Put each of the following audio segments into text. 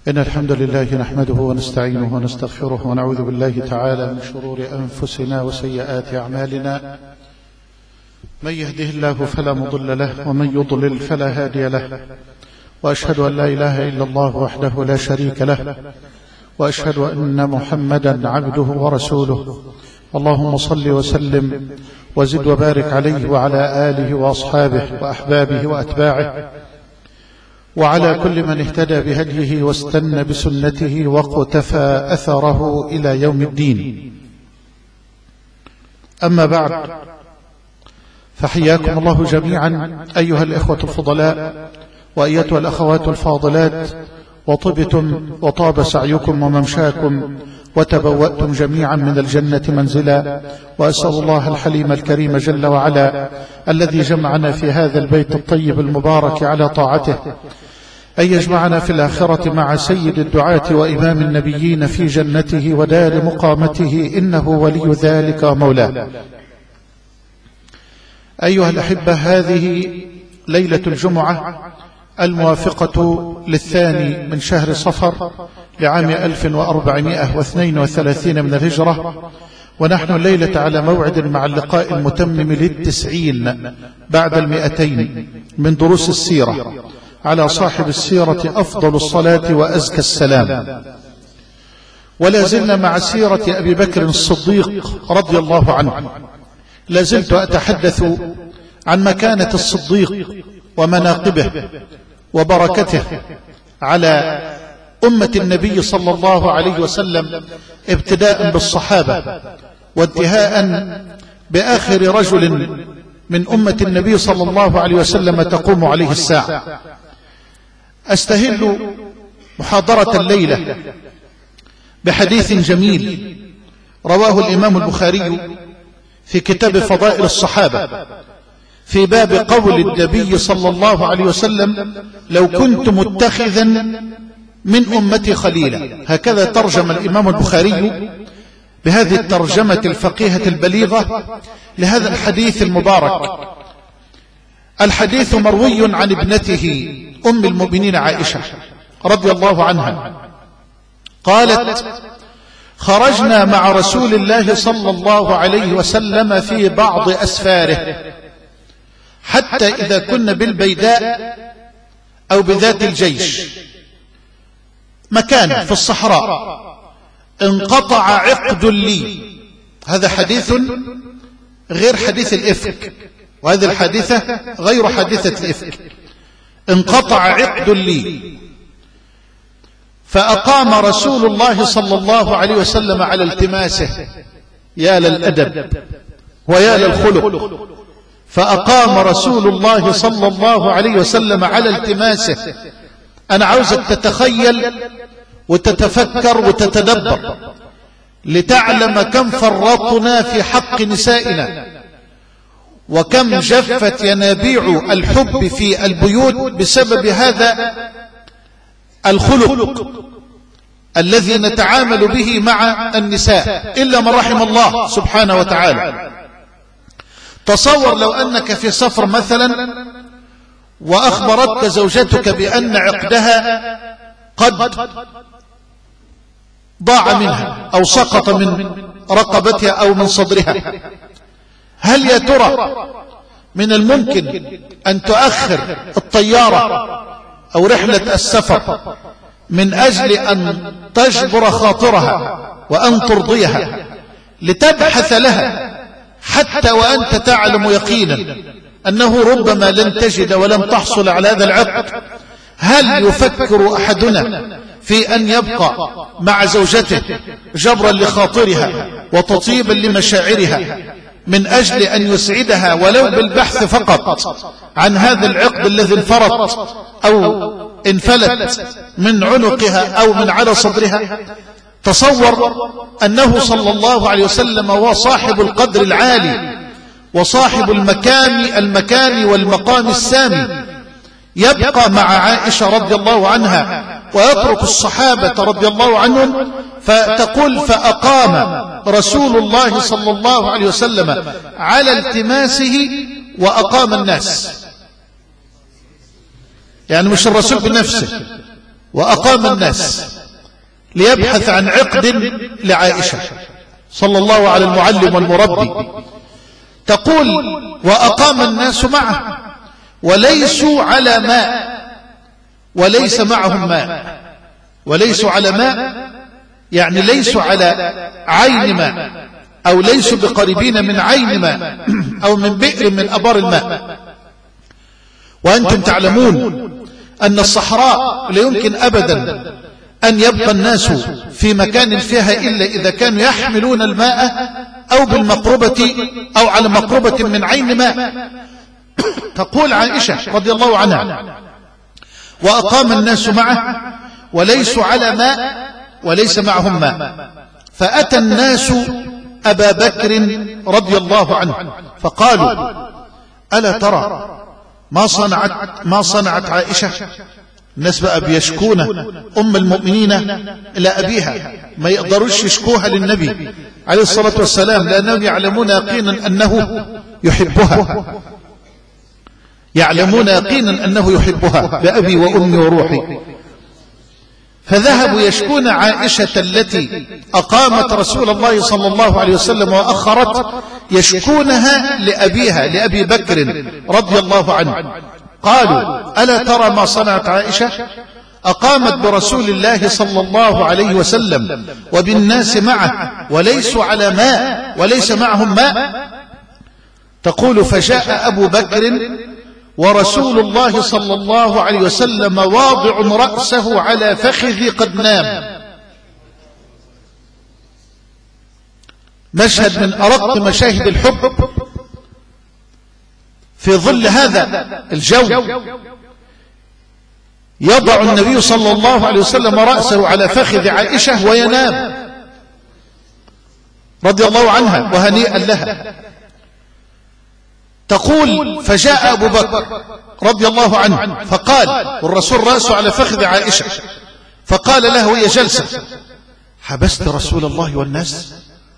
إن الحمد لله نحمده ونستعينه ونستغفره ونعوذ بالله تعالى من شرور أنفسنا وسيئات أعمالنا. من يهده الله فلا مضل له ومن يضلل فلا هادي له، وأشهد أن لا إله إلا الله وحده لا شريك له، وأشهد أن محمدا عبده ورسوله. اللهم صل وسلم وزد وبارك عليه وعلى آله وأصحابه وأحبابه وأتباعه وعلى كل من اهتدى بهديه واستنى بسنته واقتفى أثره إلى يوم الدين. أما بعد، فحياكم الله جميعا أيها الإخوة الفضلاء وأيتها الأخوات الفاضلات، وطبتم وطاب سعيكم وممشاكم وتبوأتم جميعا من الجنة منزلا. وأسأل الله الحليم الكريم جل وعلا الذي جمعنا في هذا البيت الطيب المبارك على طاعته أن يجمعنا في الآخرة مع سيد الدعاة وإمام النبيين في جنته ودار مقامته، إنه ولي ذلك ومولاه. أيها الأحبة، هذه ليلة الجمعة الموافقة للثاني من شهر صفر لعام 1432 من الهجرة، ونحن الليلة على موعد مع اللقاء المتمم لل90 بعد 200 من دروس السيرة على صاحب السيرة أفضل الصلاة وأزكى السلام. ولا زلنا مع سيرة أبي بكر الصديق رضي الله عنه. لازلت أتحدث عن مكانة الصديق ومناقبه وبركته على أمة النبي صلى الله عليه وسلم، ابتداء بالصحابة وانتهاء بآخر رجل من أمة النبي صلى الله عليه وسلم تقوم عليه الساعة. أستهل محاضرة الليلة بحديث جميل رواه الإمام البخاري في كتاب فضائل الصحابة في باب قول النبي صلى الله عليه وسلم: لو كنت متخذا من أمتي خليلا. هكذا ترجم الإمام البخاري بهذه الترجمة الفقيهة البليغة لهذا الحديث المبارك. الحديث مروي عن ابنته أم المؤمنين عائشة رضي الله عنها قالت: خرجنا مع رسول الله صلى الله عليه وسلم في بعض أسفاره، حتى إذا كنا بالبيداء أو بذات الجيش، مكان في الصحراء، انقطع عقد لي. هذا حديث غير حديث الإفك، وهذه الحادثة غير حادثة الإفك. انقطع عقد لي، فأقام رسول الله صلى الله عليه وسلم على التماسه. يا للأدب ويا للخلق. فأقام رسول الله صلى الله عليه وسلم على التماسه. أنا عاوزك تتخيل وتتفكر وتتدبر لتعلم كم فرطنا في حق نسائنا، وكم جفت ينابيع الحب في البيوت بسبب هذا الخلق الذي نتعامل به مع النساء، إلا من رحم الله سبحانه وتعالى. تصور لو أنك في سفر مثلا وأخبرتك زوجتك بأن عقدها قد ضاع منها أو سقط من رقبتها أو من صدرها، هل يا ترى من الممكن أن تؤخر الطيارة أو رحلة السفر من أجل أن تجبر خاطرها وأن ترضيها لتبحث لها، حتى وأنت تعلم يقينا أنه ربما لن تجد ولن تحصل على هذا العقد؟ هل يفكر أحدنا في أن يبقى مع زوجته جبرا لخاطرها وتطيبا لمشاعرها من أجل أن يسعدها ولو بالبحث فقط عن هذا العقد الذي انفرط أو انفلت من عنقها أو من على صدرها؟ تصور أنه صلى الله عليه وسلم هو صاحب القدر العالي وصاحب المكان والمقام السامي، يبقى مع عائشة رضي الله عنها ويترك الصحابة رضي الله عنهم. فتقول: فأقام رسول الله صلى الله عليه وسلم على التماسه وأقام الناس. يعني مش الرسول بنفسه، وأقام الناس ليبحث عن عقد لعائشة صلى الله على المعلم والمربي. تقول وأقام الناس معه وليسوا على ماء وليس معهم ماء. وليسوا على ماء يعني ليسوا على عين ماء، أو ليسوا بقريبين من عين ماء أو من بئر من أبار الماء. وأنتم تعلمون أن الصحراء لا يمكن أبدا أن يبقى الناس في مكان فيها إلا إذا كانوا يحملون الماء أو بالمقربة أو على مقربة من عين ماء. تقول عائشة رضي الله عنها وأقام الناس معه وليسوا على ماء وليس معهم ماء. فأتى الناس أبا بكر رضي الله عنه فقالوا ألا ترى ما صنعت عائشة؟ الناس بقى بيشكون أم المؤمنين إلى أبيها، ما يقدروش يشكوها للنبي عليه الصلاة والسلام لأنهم يعلمون يقينا أنه يحبها، يعلمون يقينا أنه يحبها بأبي وأمي وروحي. فذهبوا يشكون عائشة التي أقامت رسول الله صلى الله عليه وسلم وأخرت، يشكونها لأبيها لأبي بكر رضي الله عنه. قالوا ألا ترى ما صنعت عائشة؟ أقامت برسول الله صلى الله عليه وسلم وبالناس معه وليسوا على ماء وليس معهم ماء. تقول فجاء أبو بكر ورسول الله صلى الله عليه وسلم واضع رأسه على فخذ قد نام. مشهد من أرق مشاهد الحب في ظل هذا الجو. يضع النبي صلى الله عليه وسلم رأسه على فخذ عائشة وينام رضي الله عنها وهنيئا لها. تقول فجاء أبو بكر رضي الله عنه فقال، والرسول رأسه على فخذ عائشة، فقال له وهي جلسة حبست رسول الله والناس؟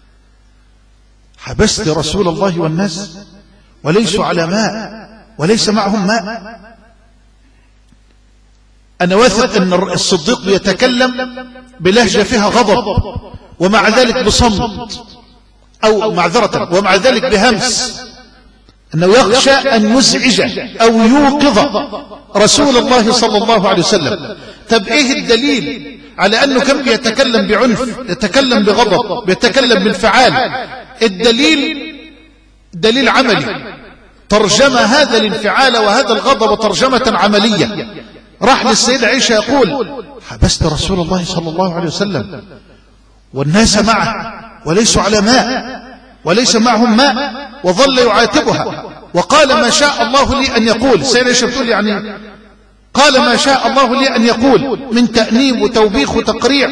حبست رسول الله والناس وليسوا على ماء وليس معهم ماء؟ أنا واثق أن الصديق يتكلم بلهجة فيها غضب ومع ذلك بصمت أو معذرة ومع ذلك بهمس، أنه يخشى أن يزعج أو يوقظ رسول الله صلى الله عليه وسلم. طب إيه الدليل على أنه كان بيتكلم بعنف، يتكلم بغضب، بيتكلم بالفعال؟ الدليل دليل عملي، ترجم هذا الانفعال وهذا الغضب ترجمة عملية. راح للسيدة عائشة يقول حبست رسول الله صلى الله عليه وسلم والناس معه وليسوا على ماء وليس معهم ماء، وظل يعاتبها وقال ما شاء الله لي أن يقول. السيدة عائشة بتقول يعني قال ما شاء الله لي أن يقول من تأنيب وتوبيخ وتقريع.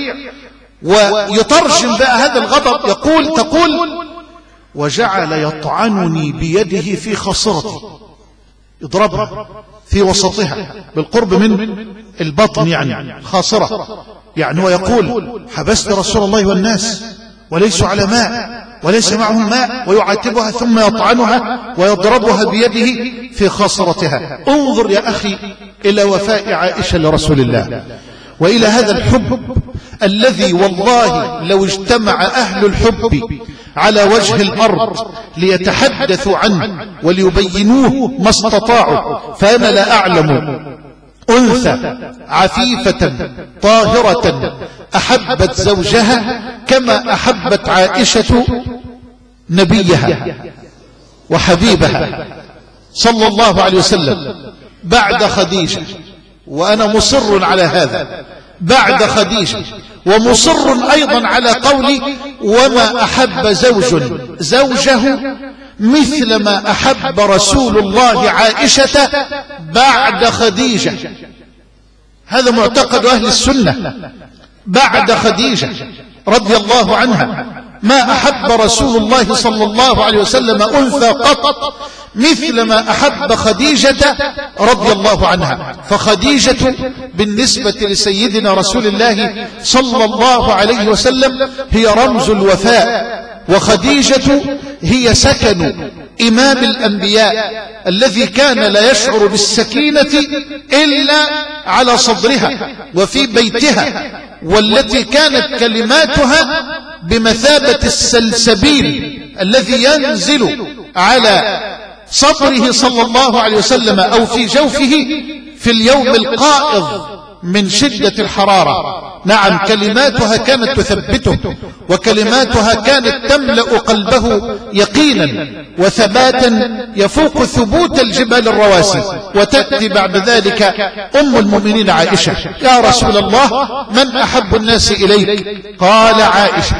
ويترجم بقى هذا الغضب تقول وجعل يطعنني بيده في خصرتي، يضربها في وسطها بالقرب من البطن يعني خاصرة، يعني هو يقول حبست رسول الله والناس وليسوا على ماء وليس معهم ماء، ويعاتبها ثم يطعنها ويضربها بيده في خاصرتها. انظر يا أخي إلى وفاء عائشة لرسول الله وإلى هذا الحب الذي والله لو اجتمع أهل الحب على وجه الأرض ليتحدثوا عنه وليبينوه ما استطاعوا. فأنا لا أعلم أنثى عفيفة طاهرة أحبت زوجها كما أحبت عائشة نبيها وحبيبها صلى الله عليه وسلم بعد خديجة. وأنا مصر على هذا بعد خديجة، ومصر أيضا على قولي وما أحب زوجه مثل ما أحب رسول الله عائشة بعد خديجة. هذا معتقد أهل السنة بعد خديجة رضي الله عنها. ما أحب رسول الله صلى الله عليه وسلم أنثى قط مثل ما أحب خديجة رضي الله عنها. فخديجة بالنسبة لسيدنا رسول الله صلى الله عليه وسلم هي رمز الوفاء، وخديجة هي سكن إمام الأنبياء الذي كان لا يشعر بالسكينة إلا على صدرها وفي بيتها، والتي كانت كلماتها بمثابة السلسبيل الذي ينزل على صدره صلى الله عليه وسلم أو في جوفه في اليوم القائض من شدة الحرارة. نعم، كلماتها كانت تثبته، وكلماتها كانت تملأ قلبه يقينا وثباتا يفوق ثبوت الجبال الرواسي. وتأتي بعد ذلك أم المؤمنين عائشة: يا رسول الله، من أحب الناس إليك؟ قال: عائشة.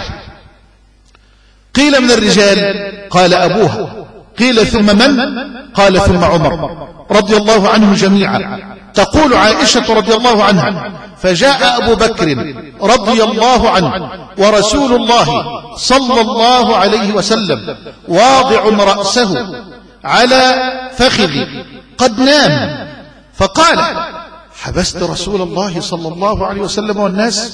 قيل: من الرجال؟ قال: أبوها. قيل: ثم من؟ قال: ثم عمر رضي الله عنهم جميعا. تقول عائشة رضي الله عنها: فجاء أبو بكر رضي الله عنه ورسول الله صلى الله عليه وسلم واضع رأسه على فخذي قد نام، فقال: حبست رسول الله صلى الله عليه وسلم والناس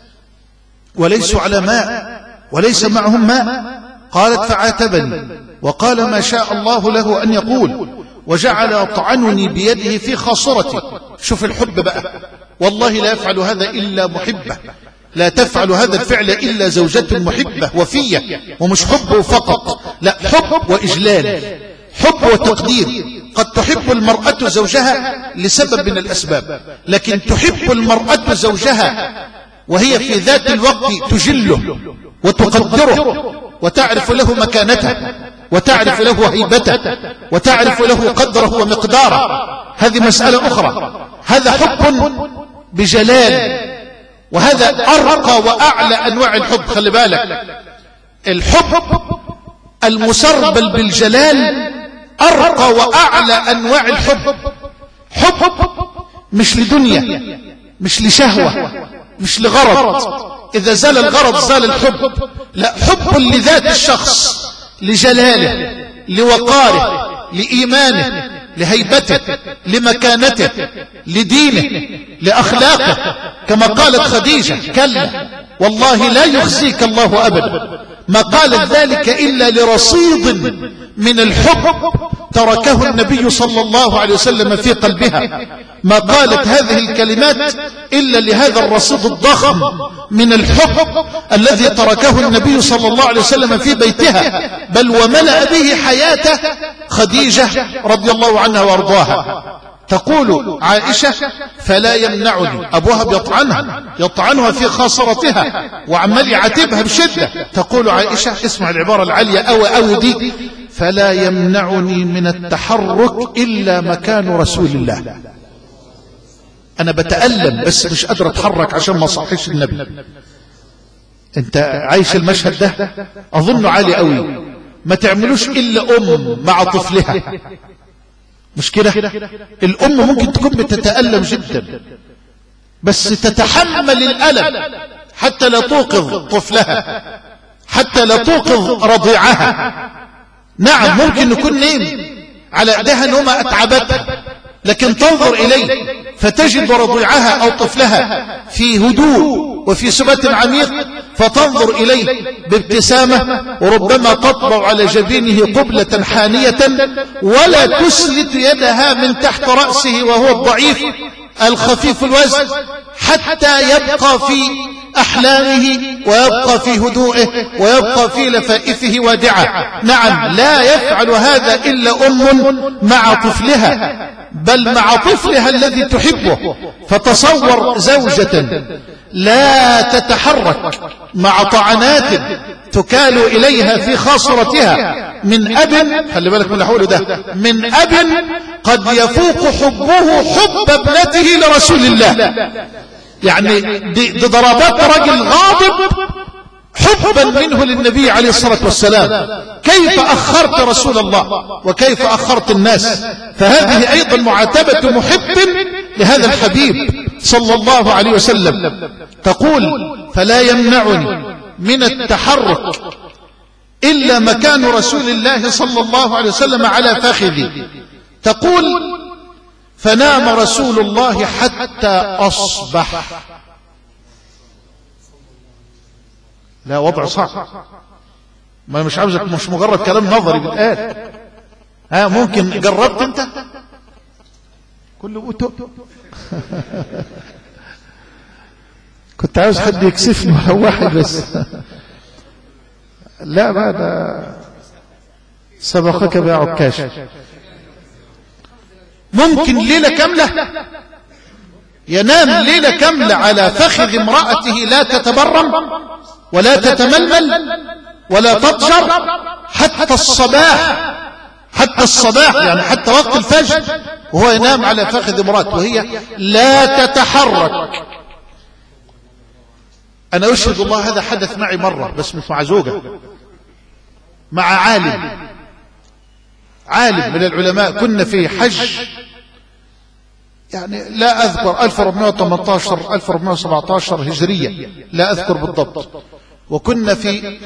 وليسوا على ماء وليس معهم ماء؟ قالت: فعاتبني وقال ما شاء الله له أن يقول، وجعل يطعنني بيده في خاصرتي. شوف الحب بقى، والله لا يفعل هذا إلا محبة، لا تفعل هذا الفعل إلا زوجة محبة وفية، ومش حب فقط، لا، حب وإجلال، حب وتقدير. قد تحب المرأة زوجها لسبب من الأسباب، لكن تحب المرأة زوجها وهي في ذات الوقت تجله وتقدره وتعرف له مكانته وتعرف له هيبته وتعرف له قدره ومقداره. هذه مسألة أخرى. هذا حب بجلال، وهذا أرقى وأعلى أنواع الحب. خلي بالك، الحب المسربل بالجلال أرقى وأعلى أنواع الحب. حب مش لدنيا، مش لشهوة، مش لغرض. إذا زال الغرض زال الحب. لا، حب لذات الشخص، لجلاله، لوقاره، لإيمانه، لهيبته، لمكانته، لدينه، لأخلاقه. كما قالت خديجة: كلا والله لا يخزيك الله أبدا. ما قالت ذلك إلا لرصيد من الحب تركه النبي صلى الله عليه وسلم في قلبها. ما قالت هذه الكلمات إلا لهذا الرصيد الضخم من الحب الذي تركه النبي صلى الله عليه وسلم في بيتها، بل وملأ به حياته خديجة رضي الله عنها وارضاها. تقول عائشة: فلا يمنعني. أبوها يطعنها في خاصرتها وعمال يعاتبها بشدة. تقول عائشة، اسمع العبارة العالية أو دي: فلا يمنعني من التحرك إلا مكان رسول الله. أنا بتألم بس مش قادر أتحرك عشان ما صحيش النبي. أنت عايش المشهد ده؟ أظن عالي قوي. ما تعملوش إلا أم مع طفلها، مش كده؟ الأم ممكن تكون بتتألم جدا بس تتحمل الألم حتى لا توقظ طفلها، حتى لا توقظ رضيعها. نعم، ممكن نكون نيم على ايديها نومة اتعبتها، لكن تنظر اليه فتجد رضيعها او طفلها في هدوء وفي ثبات عميق، فتنظر اليه بابتسامة، وربما تطبع على جبينه قبلة حانية، ولا تسلت يدها من تحت رأسه وهو الضعيف الخفيف الوزن، حتى يبقى في أحلامه ويبقى في هدوئه ويبقى في لفائفه وادعة. نعم، لا يفعل هذا إلا أم مع طفلها، بل مع طفلها الذي تحبه. فتصور زوجة لا تتحرك مع طعنات تكال إليها في خاصرتها من أب، خلي بالك من اللي حوله ده، من أب قد يفوق حبه حب ابنته لرسول الله. يعني دي ضربات رجل غاضب حبا منه للنبي عليه الصلاة والسلام. كيف أخرت رسول الله وكيف أخرت الناس؟ فهذه أيضا معاتبة محب لهذا الحبيب صلى الله عليه وسلم. تقول: فلا يمنعني من التحرك إلا مكان رسول الله صلى الله عليه وسلم على فخذي. تقول: فنام رسول الله حتى أصبح. لا، وضع صعب. ما مش عاوزك، مش مجرد كلام نظري بالآن، ممكن جربت انت؟ كله بوتو. كنت عاوز حد يكسفني ولو واحد بس. لا بعد سبقك بيا عكاش. ممكن ليلة كاملة ينام ليلة كاملة على فخذ امرأته، لا تتبرم ولا تتململ ولا تضجر حتى الصباح، حتى الصباح يعني حتى وقت الفجر، وهو ينام على فخذ امرأته وهي لا تتحرك. أنا أشهد الله هذا حدث معي مرة، بس مش مع زوجة، مع عالم من العلماء. كنا في حج يعني لا أذكر 1418 1417 هجرية، لا أذكر بالضبط. وكنا في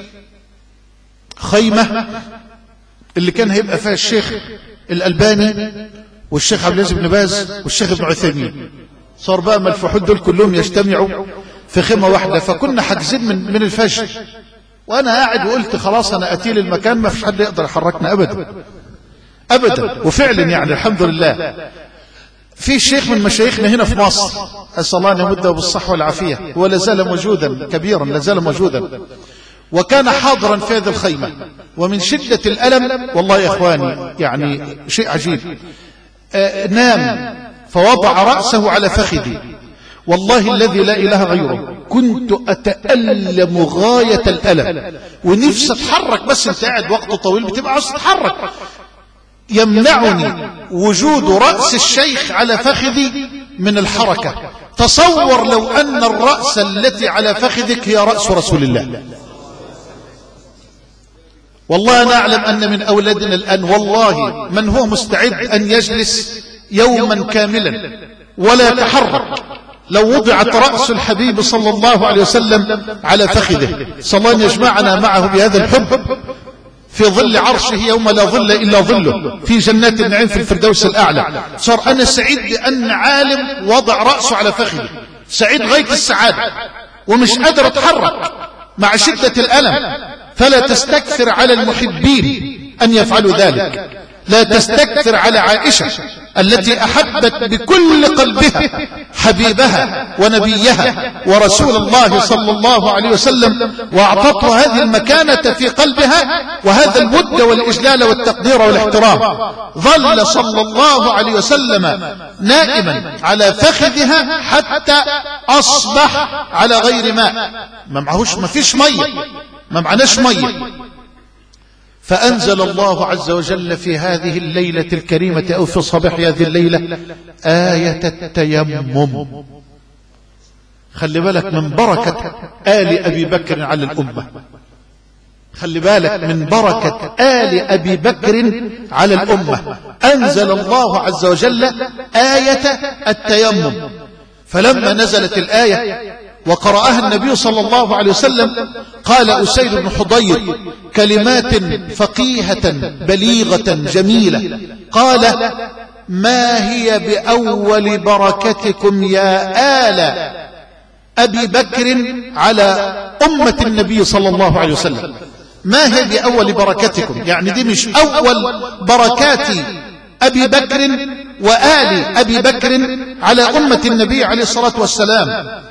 خيمة اللي كان هيبقى فيها الشيخ الألباني والشيخ عبد العزيز بن باز والشيخ ابن عثيمين. صار بقى ملفوحون دول كلهم يجتمعوا في خيمة واحدة. فكنا حاجزين من الفجر، وأنا قاعد وقلت خلاص أنا أتيل المكان ما فيش حد يقدر يحركنا أبدا. وفعلا يعني الحمد لله في شيخ من مشايخنا هنا في مصر، أسأل الله أن يمده بالصحة والعافية، هو لازال موجودا كبيرا، لازال موجودا، وكان حاضرا في هذه الخيمة. ومن شدة الألم والله يا إخواني يعني شيء عجيب، نام فوضع رأسه على فخذي، والله الذي لا إله غيره كنت أتألم غاية الألم ونفسي أتحرك، بس أنت قاعد وقت طويل بتبقى عاوز تتحرك. يمنعني وجود رأس الشيخ على فخذي من الحركة. تصور لو أن الرأس التي على فخذك هي رأس رسول الله. والله أنا أعلم أن من أولادنا الآن والله من هو مستعد أن يجلس يوما كاملا ولا يتحرك لو وضعت رأس الحبيب صلى الله عليه وسلم على فخذه. صلى الله أن يجمعنا معه بهذا الحب في ظل عرشه يوم لا ظل إلا ظله في جنات النعيم في الفردوس الأعلى. صار أنا سعيد بأن عالم وضع رأسه على فخذه، سعيد غاية السعادة ومش قادر أتحرك مع شدة الألم. فلا تستكثر على المحبين أن يفعلوا ذلك، لا تستكثر على عائشة التي أحبت بكل قلبها حبيبها ونبيها ورسول الله صلى الله عليه وسلم، وأعطته هذه المكانة في قلبها وهذا الود والإجلال والتقدير والاحترام. ظل صلى الله عليه وسلم نائما على فخذها حتى أصبح على غير ماء، ما فيش مية، ما معناش مية. فأنزل الله عز وجل في هذه الليلة الكريمة أو في صباح هذه الليلة آية التيمم. خلي بالك من بركة آل أبي بكر على الأمة، خلي بالك من بركة آل أبي بكر على الأمة. أنزل الله عز وجل آية التيمم. فلما نزلت الآية وقرأها النبي صلى الله عليه وسلم قال أسيد بن حضير كلمات فقيهة بليغة جميلة، قال ما هي بأول بركتكم يا آل أبي بكر على أمة النبي صلى الله عليه وسلم؟ ما هي بأول بركتكم؟ يعني دي مش أول بركات أبي بكر وآل أبي بكر على أمة النبي عليه الصلاة والسلام،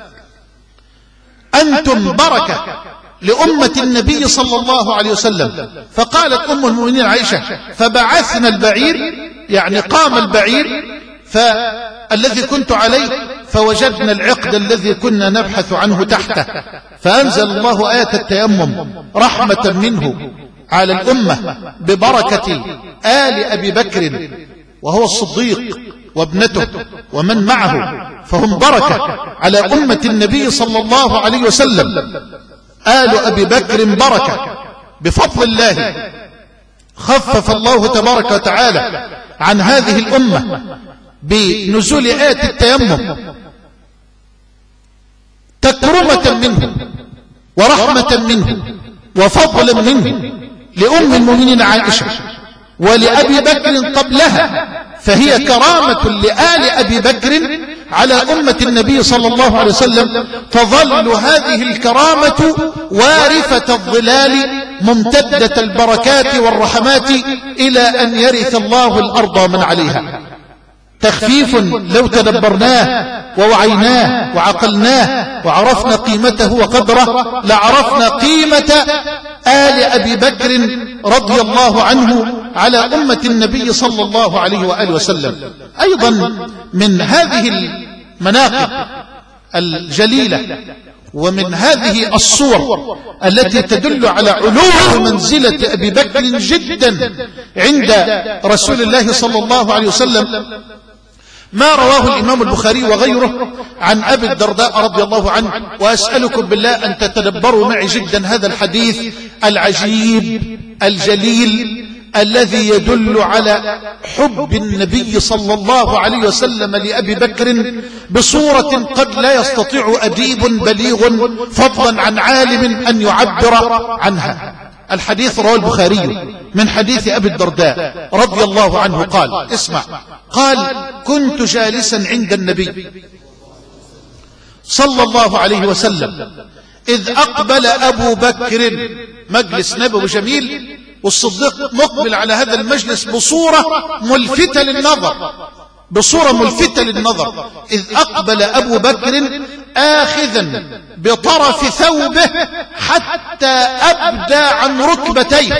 أنتم بركة لأمة النبي صلى الله عليه وسلم. فقالت أم المؤمنين عائشة فبعثنا البعير، يعني قام البعير فالذي كنت عليه فوجدنا العقد الذي كنا نبحث عنه تحته، فأنزل الله آية التيمم رحمة منه على الأمة ببركة آل أبي بكر وهو الصديق وابنته ومن معه، فهم بركة على أمة النبي صلى الله عليه وسلم. آل أبي بكر بركة بفضل الله. خفف الله تبارك وتعالى عن هذه الأمة بنزول آية التيمم تكرمة منه ورحمة منه وفضلا منه لأم المؤمنين عائشة ولأبي بكر قبلها، فهي كرامة لآل أبي بكر على أمة النبي صلى الله عليه وسلم. تظل هذه الكرامة وارثة الظلال ممتدة البركات والرحمات إلى أن يرث الله الأرض من عليها. تخفيف لو تدبرناه ووعيناه وعقلناه وعرفنا قيمته وقدره لعرفنا قيمة آل أبي بكر رضي الله عنه على أمة النبي صلى الله عليه وآله وسلم. أيضا من هذه المناقب الجليلة ومن هذه الصور التي تدل على علو منزلة أبي بكر جدا عند رسول الله صلى الله عليه وسلم ما رواه الإمام البخاري وغيره عن أبي الدرداء رضي الله عنه. وأسألكم بالله أن تتدبروا معي جدا هذا الحديث العجيب الجليل الذي يدل على حب النبي صلى الله عليه وسلم لأبي بكر بصورة قد لا يستطيع أديب بليغ فضلا عن عالم أن يعبر عنها. الحديث رواه البخاري من حديث أبي الدرداء رضي الله عنه قال اسمع، قال كنت جالسا عند النبي صلى الله عليه وسلم إذ أقبل أبو بكر، مجلس نبوي جميل والصديق مقبل على هذا المجلس بصورة ملفتة للنظر، بصورة ملفتة للنظر. إذ أقبل أبو بكر آخذا بطرف ثوبه حتى أبدى عن ركبتيه.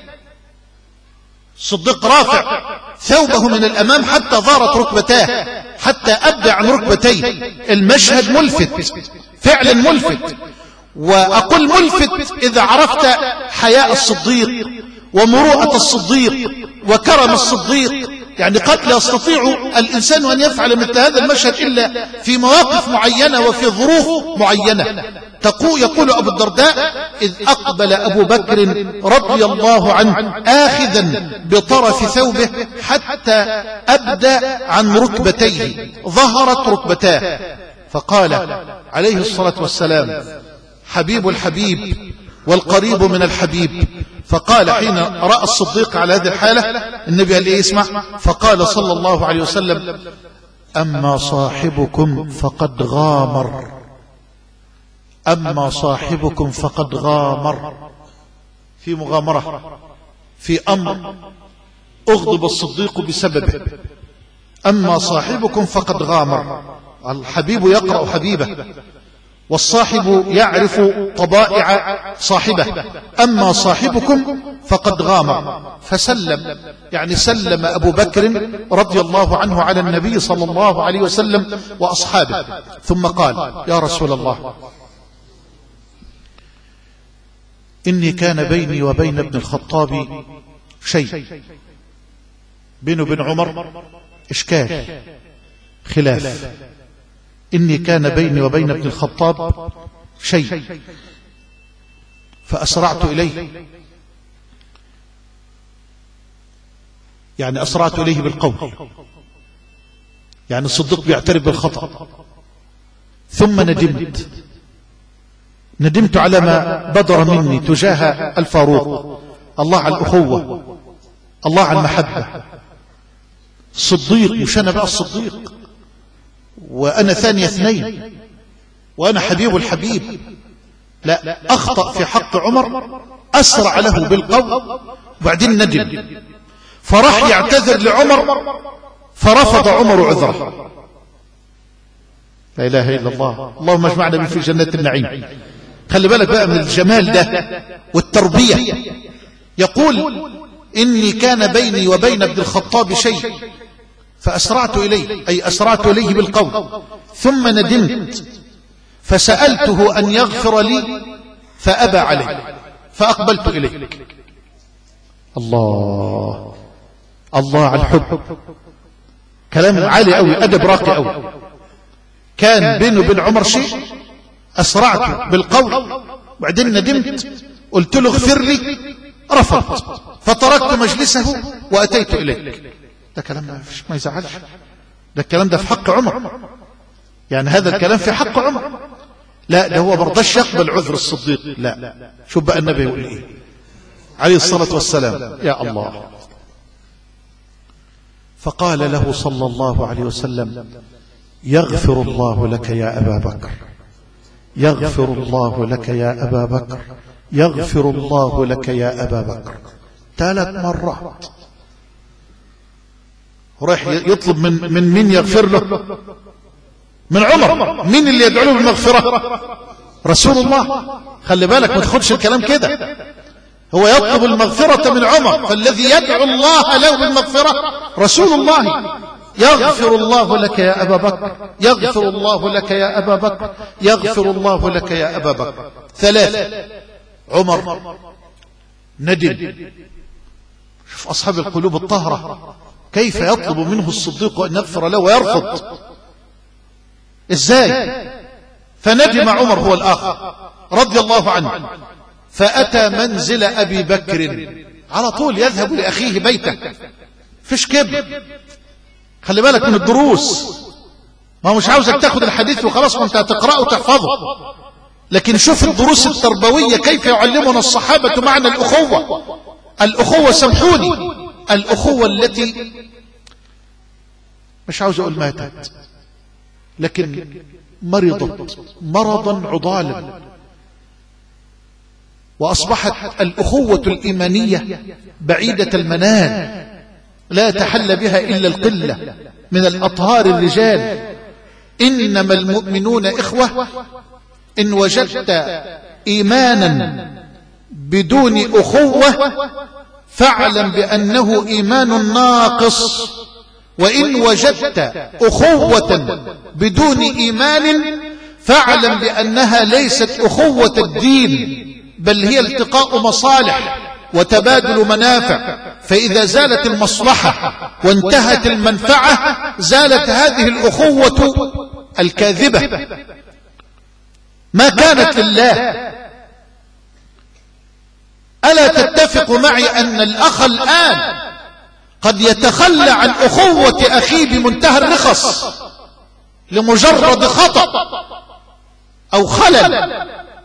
الصديق رافع ثوبه من الأمام حتى ظهرت ركبتاه، حتى أبدى عن ركبتيه. المشهد ملفت، فعلا ملفت. وأقول ملفت إذا عرفت حياء الصديق ومروءة الصديق وكرم الصديق. يعني قد لا يستطيع الإنسان أن يفعل مثل هذا المشهد إلا في مواقف معينة وفي ظروف معينة. يقول أبو الدرداء إذ أقبل أبو بكر رضي الله عنه آخذا بطرف ثوبه حتى أبدى عن ركبتيه، ظهرت ركبتاه، فقال عليه الصلاة والسلام حبيب الحبيب والقريب من الحبيب. فقال حين رأى الصديق على هذه الحالة النبي قال إيه؟ اسمع، فقال صلى الله عليه وسلم أما صاحبكم فقد غامر، أما صاحبكم فقد غامر. في مغامرة، في أمر أغضب الصديق بسببه. أما صاحبكم فقد غامر. الحبيب يقرأ حبيبه والصاحب يعرف طبائع صاحبه. أما صاحبكم فقد غامر. فسلم، يعني سلم أبو بكر رضي الله عنه على النبي صلى الله عليه وسلم وأصحابه، ثم قال يا رسول الله إني كان بيني وبين ابن الخطاب شيء، بينه وبين عمر إشكال خلاف. إني كان بيني وبين ابن الخطاب شيء فأسرعت إليه، يعني أسرعت إليه بالقول، يعني الصديق بيعترف بالخطأ. ثم ندمت على ما بدر مني تجاه الفاروق. الله على الأخوة، الله على المحبة. الصديق مش أنا بقى الصديق وأنا ثاني اثنين وأنا حبيب الحبيب، لا، أخطأ في حق عمر، أسرع له بالقول وبعدين ندم، فراح يعتذر لعمر فرفض عمر عذره. لا إله إلا الله. اللهم اجمعنا في جنات النعيم. خلي بالك بقى من الجمال ده والتربية. يقول إني كان بيني وبين ابن الخطاب شيء فأسرعت إليه، أي أسرعت إليه بالقول، ثم ندمت فسألته أن يغفر لي فأبى عليه فأقبلت إليه. الله الله على الحب، كلام عالي أوي، أدب راقي أوي. كان بينه وبين عمر شيء، أسرعت بالقول وبعدين ندمت، قلت له اغفر لي، رفض، فتركت مجلسه وأتيت إليك. ده كلام ما يزعلش، ده الكلام ده في حق عمر، يعني هذا الكلام في حق عمر. لا، ده هو برضاش يقبل عذر الصديق. لا، شوف بقى النبي يقول ايه عليه الصلاة والسلام. يا الله. فقال له صلى الله عليه وسلم يغفر الله لك يا أبا بكر، يغفر الله لك يا أبا بكر، يغفر الله لك يا أبا بكر 3 مرات. وراح يطلب من مين يغفر له؟ من عمر. مين اللي يدعو له بالمغفرة؟ رسول الله. خلي بالك ما تاخدش الكلام كده، هو يطلب المغفرة من عمر، فالذي يدعو الله له بالمغفرة رسول الله. يغفر الله لك يا أبا بكر، يغفر الله لك يا أبا بكر، يغفر الله لك يا أبا بكر 3. عمر ندم. شوف أصحاب القلوب الطاهرة كيف يطلب منه الصديق أن يغفر له ويرفض. إزاي؟ فندم عمر هو الآخر رضي الله عنه، فأتى منزل أبي بكر على طول، يذهب لأخيه بيته، فيش كبر. خلي بالك من الدروس، ما هو مش عاوزك تاخد الحديث وخلاص وانت هتقرأه وتحفظه، لكن شوف الدروس التربوية كيف يعلمنا الصحابة معنى الأخوة. الأخوة سامحوني، الأخوة التي مش عاوز أقول ماتت، لكن مرضت مرضا عضالا، وأصبحت الأخوة الإيمانية بعيدة المنال، لا يتحلى بها إلا القلة من الأطهار الرجال. إنما المؤمنون إخوة. إن وجدت إيمانا بدون أخوة فاعلم بأنه إيمان ناقص، وإن وجدت أخوة بدون إيمان فاعلم بأنها ليست أخوة الدين، بل هي التقاء مصالح وتبادل منافع. فإذا زالت المصلحة وانتهت المنفعة زالت هذه الأخوة الكاذبة، ما كانت لله. ألا تتفق معي أن الأخ الآن قد يتخلى عن أخوة أخيه بمنتهى الرخص لمجرد خطأ أو خلل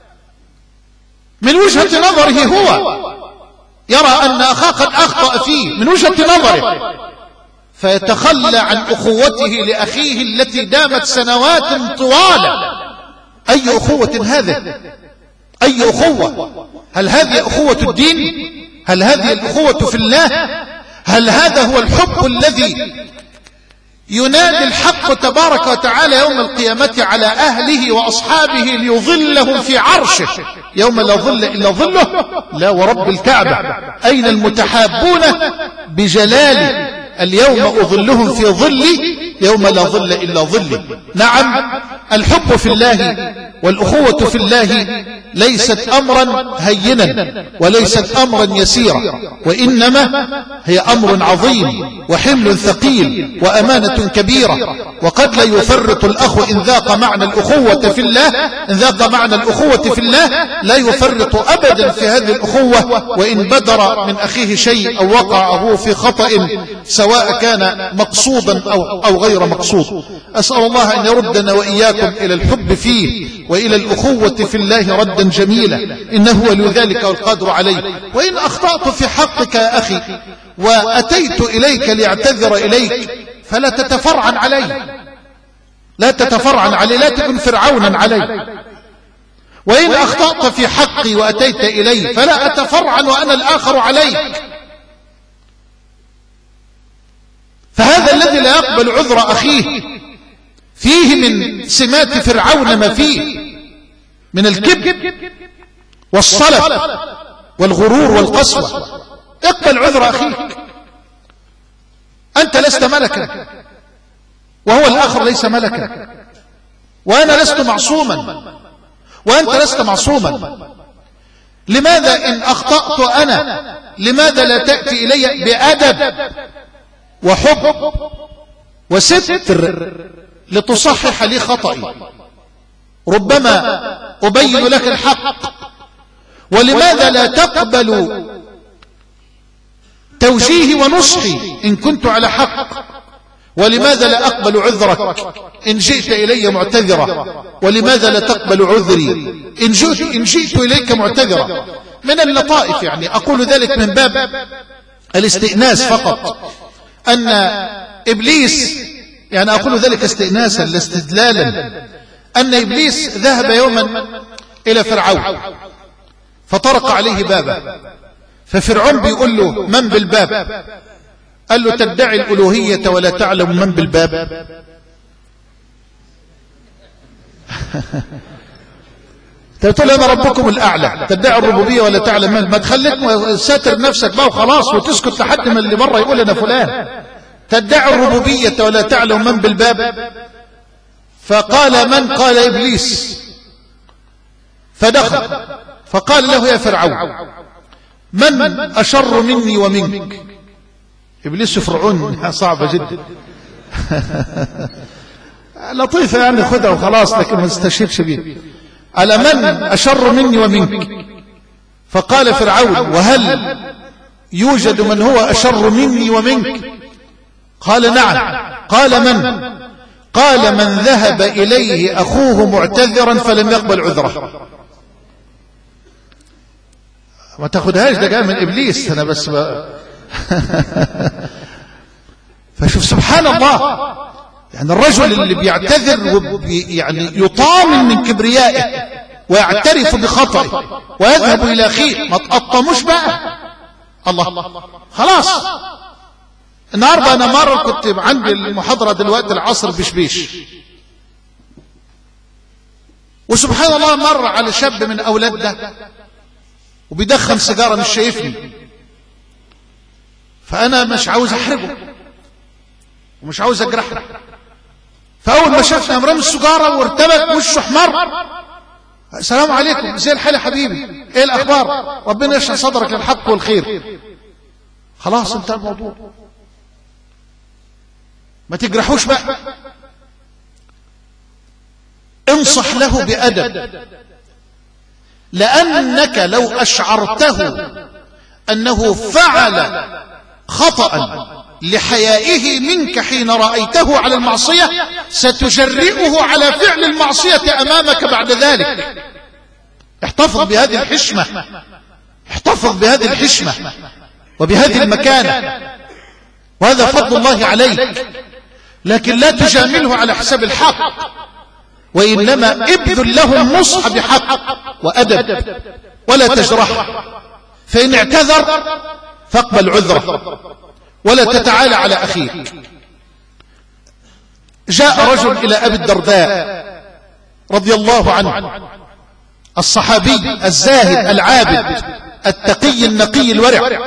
من وجهة نظره، هو يرى أن أخاه قد أخطأ فيه من وجهة نظره، فيتخلى عن أخوته لأخيه التي دامت سنوات طوال. أي أخوة هذه؟ أي أخوة؟ هل هذه أخوة الدين؟ هل هذه الأخوة في الله؟ هل هذا هو الحب الذي ينادي الحق تبارك وتعالى يوم القيامة على أهله وأصحابه ليظلهم في عرشه يوم لا ظل إلا ظله؟ لا ورب الكعبة. أين المتحابون بجلالي؟ اليوم أظلهم في ظلي يوم لا ظل إلا ظلي. نعم، الحب في الله والأخوة في الله ليست أمرا هينا وليست أمرا يسيرا، وإنما هي أمر عظيم وحمل ثقيل وأمانة كبيرة. وقد لا يفرط الأخ إن ذاق معنى الأخوة في الله، إن ذاق معنى الأخوة في الله لا يفرط أبدا في هذه الأخوة، وإن بدر من أخيه شيء أو وقع أبوه في خطأ سواء كان مقصودا أو غير مقصود. أسأل الله أن يردنا وإياكم إلى الحب فيه وإلى الأخوة في الله ردا جميلا، إنه ولي ذلك والقادر عليه. وإن أخطأت في حقك يا أخي وأتيت إليك لأعتذر إليك فلا تتفرعن علي، لا تتفرعن علي، لا تكن فرعونا علي. وإن أخطأت في حقي وأتيت إلي فلا أتفرعن وأنا الآخر عليك. فهذا الذي لا يقبل عذر أخيه فيه من سمات فرعون ما فيه من الكبر والصلف والغرور والقسوة. اقبل عذر أخيك، أنت لست ملكا وهو الآخر ليس ملكا، وأنا لست معصوما وأنت لست معصوما. لماذا إن أخطأت أنا لماذا لا تأتي إلي بأدب وحب وستر لتصحح لي خطئي؟ ربما أبين لك الحق. ولماذا لا تقبل توجيهي ونصحي إن كنت على حق؟ ولماذا لا أقبل عذرك إن جئت إلي معتذرا؟ ولماذا لا تقبل عذري إن جئت إليك معتذرا؟ من اللطائف يعني أقول ذلك من باب الاستئناس فقط، أن إبليس، يعني أقول ذلك استئناسا لا استدلالا، أن إبليس ذهب يوما إلى فرعون فطرق عليه بابه، ففرعون بيقول له: من بالباب؟ قال له: تدعي الألوهية ولا تعلم من بالباب. تقول أنا ربكم الأعلى، تدعي الربوبية ولا تعلم من. ما تخليك ساتر نفسك بقى وخلاص وتسكت لحد من اللي بره يقول أنا فلان. تدعي الربوبية ولا تعلم من بالباب. فقال: من؟ قال: إبليس. فدخل فقال له: يا فرعون، من أشر مني ومنك؟ إبليس فرعون صعبة جدا. لطيفة يعني، خدها وخلاص، لكن ما تستشهدش بيه. قال: من أشر مني ومنك؟ فقال فرعون: وهل يوجد من هو أشر مني ومنك؟ قال: نعم. قال: من؟ قال: من ذهب إليه أخوه معتذرا فلم يقبل عذره. ما تاخدهاش، ده جاي من إبليس، أنا بس فشوف سبحان الله، يعني الرجل اللي بيعتذر يعني يطامن من كبريائه ويعترف بخطئه ويذهب إلى أخيه. ما تقطموش بقى، الله خلاص. النهارده أنا مرة كنت عندي المحاضرة دلوقتي العصر بشبيش، وسبحان الله مر على شاب من أولاد ده وبيدخن سيجارة، مش شايفني، فأنا مش عاوز أحرجه ومش عاوز أجرحه. فأول ما شافني قام رامي السيجارة وارتبك وشه احمر. السلام عليكم، زي الحال يا حبيبي، ايه الأخبار؟ ربنا يشرح صدرك للحق والخير. خلاص انتهى الموضوع، ما تجرحوش بقى، انصح له بأدب، لأنك لو أشعرته أنه فعل خطأ لحيائه منك حين رأيته على المعصية ستجرئه على فعل المعصية أمامك بعد ذلك. احتفظ بهذه الحشمة، احتفظ بهذه الحشمة وبهذه المكانة، وهذا فضل الله عليك. لكن لا تجامله على حساب الحق، وإنما ابذل له النصح بحق وأدب، ولا تجرحه. فإن اعتذر فاقبل عذره ولا تتعالى على أخيك. جاء رجل إلى أبي الدرداء رضي الله عنه، الصحابي الزاهد العابد التقي النقي الورع،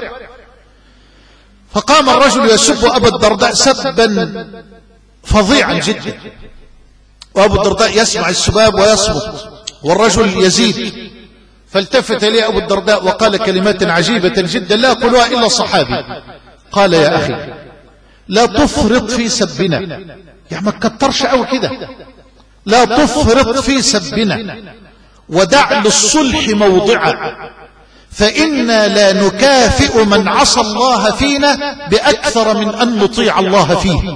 فقام الرجل يسب أبا الدرداء سبا فظيعا جدا، وأبو الدرداء يسمع السباب ويصمت والرجل يزيد. فالتفت إليه أبو الدرداء وقال كلمات عجيبة جدا لا يقولها إلا الصحابي. قال: يا أخي لا تفرط في سبنا، يعني ما تكترش قوي كده، لا تفرط في سبنا، ودع للصلح موضعا، فإنا لا نكافئ من عصى الله فينا بأكثر من أن نطيع الله فيه.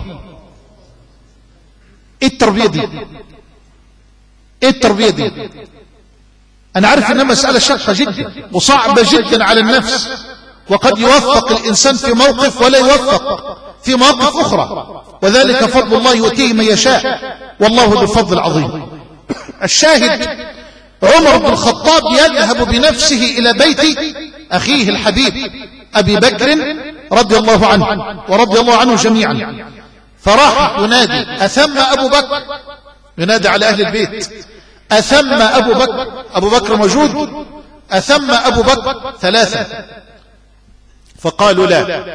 ايه التربية دي؟ ايه التربية دي؟ انا عارف انها مسألة شاقة جدا وصعبة جدا على النفس، وقد يوفق الانسان في موقف ولا يوفق في مواقف اخرى، وذلك فضل الله يؤتيه من يشاء، والله ذو الفضل العظيم. الشاهد: عمر بن الخطاب يذهب بنفسه الى بيت اخيه الحبيب ابي بكر رضي الله عنه ورضي الله عنه جميعا، فراح ينادي: أثم أبو بكر، ينادي على أهل البيت: أثم أبو بكر، أبو بكر موجود، أثم أبو بكر ثلاثة، فقالوا لا.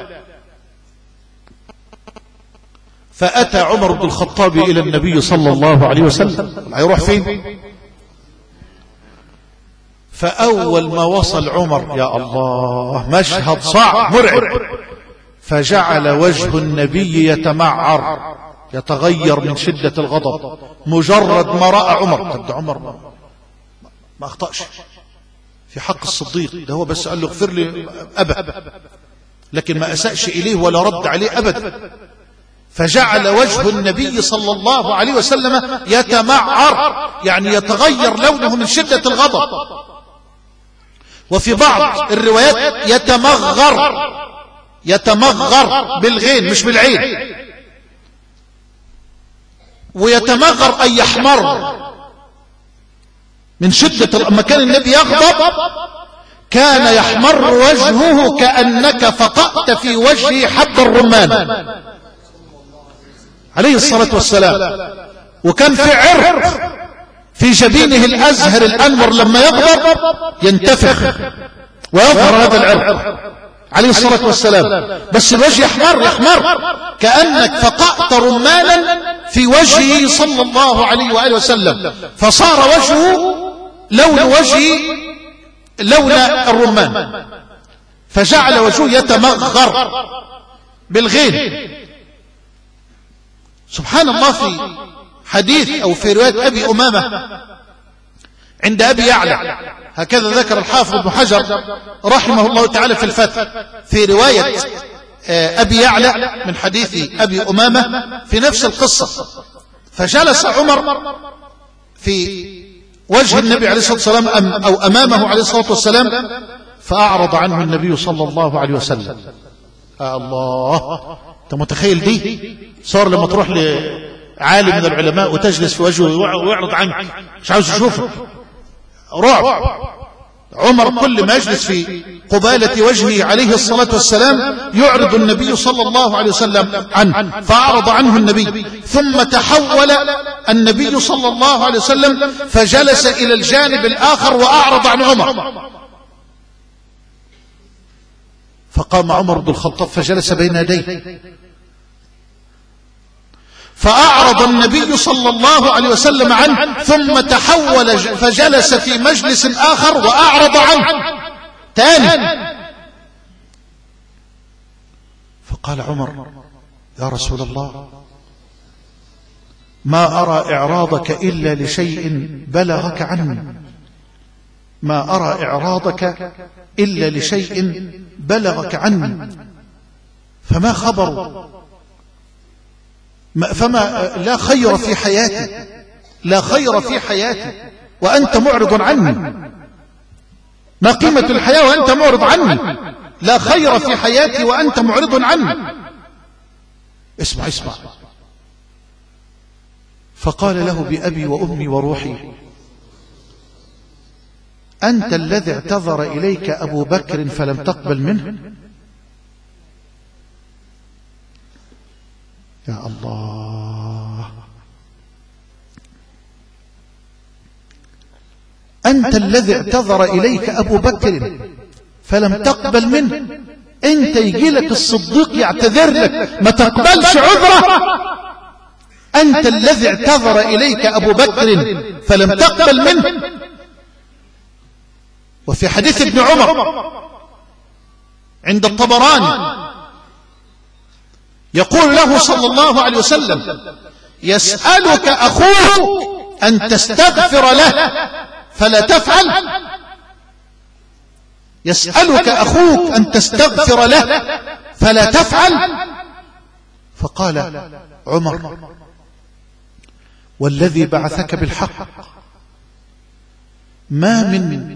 فأتى عمر بن الخطاب إلى النبي صلى الله عليه وسلم، هيروح فين؟ فأول ما وصل عمر، يا الله، مشهد صعب مرعب، فجعل وجه النبي يتمعر يتغير من شدة الغضب مجرد ما رأى عمر. طب ده عمر ما أخطأش في حق الصديق، ده هو بس قال له اغفر لي أبا، لكن ما أسأش إليه ولا رد عليه أبدا. فجعل وجه النبي صلى الله عليه وسلم يتمعر، يعني يتغير لونه من شدة الغضب. وفي بعض الروايات يتمغر بالغين مش بالعين، ويتمغر أي يحمر من شدة. لما كان النبي يغضب كان يحمر وجهه كأنك فقأت في وجهه حب الرمان عليه الصلاة والسلام. وكان في عرق في جبينه الأزهر الأنور لما يغضب ينتفخ ويظهر هذا العرق عليه الصلاة والسلام، بس الوجه يحمر كأنك فقأت رمانا في وجهه صلى الله عليه وآله وسلم، فصار وجهه لون وجهه لون الرمان، فجعل وجهه يتمغر بالغين. سبحان الله، في حديث أو في رواية أبي أمامة عند أبي يعلى، هكذا ذكر الحافظ ابن حجر رحمه الله تعالى في الفتح، في رواية أبي يعلى من حديث أبي أمامة في نفس القصة. فجلس عمر في وجه النبي عليه الصلاة والسلام أو أمامه عليه الصلاة والسلام، فأعرض عنه النبي صلى الله عليه وسلم. الله، أنت متخيل دي صار لما تروح لعالم من العلماء وتجلس في وجهه ويعرض عنك، مش عاوز يشوفك، رعب. عمر كل ما يجلس في قبالة وجهه عليه الصلاة والسلام يعرض النبي صلى الله عليه وسلم عنه، فأعرض عنه النبي، ثم تحول النبي صلى الله عليه وسلم فجلس إلى الجانب الآخر وأعرض عن عمر، فقام عمر بن الخطاب فجلس بين يديه، فأعرض النبي صلى الله عليه وسلم عنه، ثم تحول فجلس في مجلس آخر وأعرض عنه تاني. فقال عمر: يا رسول الله، ما أرى إعراضك إلا لشيء بلغك عني، ما أرى إعراضك إلا لشيء بلغك عني، فما خبر؟ فما لا خير في حياتي، لا خير في حياتي وأنت معرض عني، ما قيمة الحياة وأنت معرض عني؟ لا خير في حياتي وأنت معرض عني. اسمع اسمع. فقال له: بأبي وأمي وروحي، أنت الذي اعتذر إليك أبو بكر فلم تقبل منه؟ يا الله، أنت الذي اعتذر إليك أبو بكر فلم تقبل منه، أنت يجي لك الصديق يعتذر لك ما تقبلش عذره؟ أنت الذي اعتذر إليك أبو بكر فلم تقبل منه. وفي حديث ابن عمر عند الطبراني يقول له صلى الله عليه وسلم: يسألك أخوك أن تستغفر له فلا تفعل، يسألك أخوك أن تستغفر له فلا تفعل. فقال عمر: والذي بعثك بالحق ما من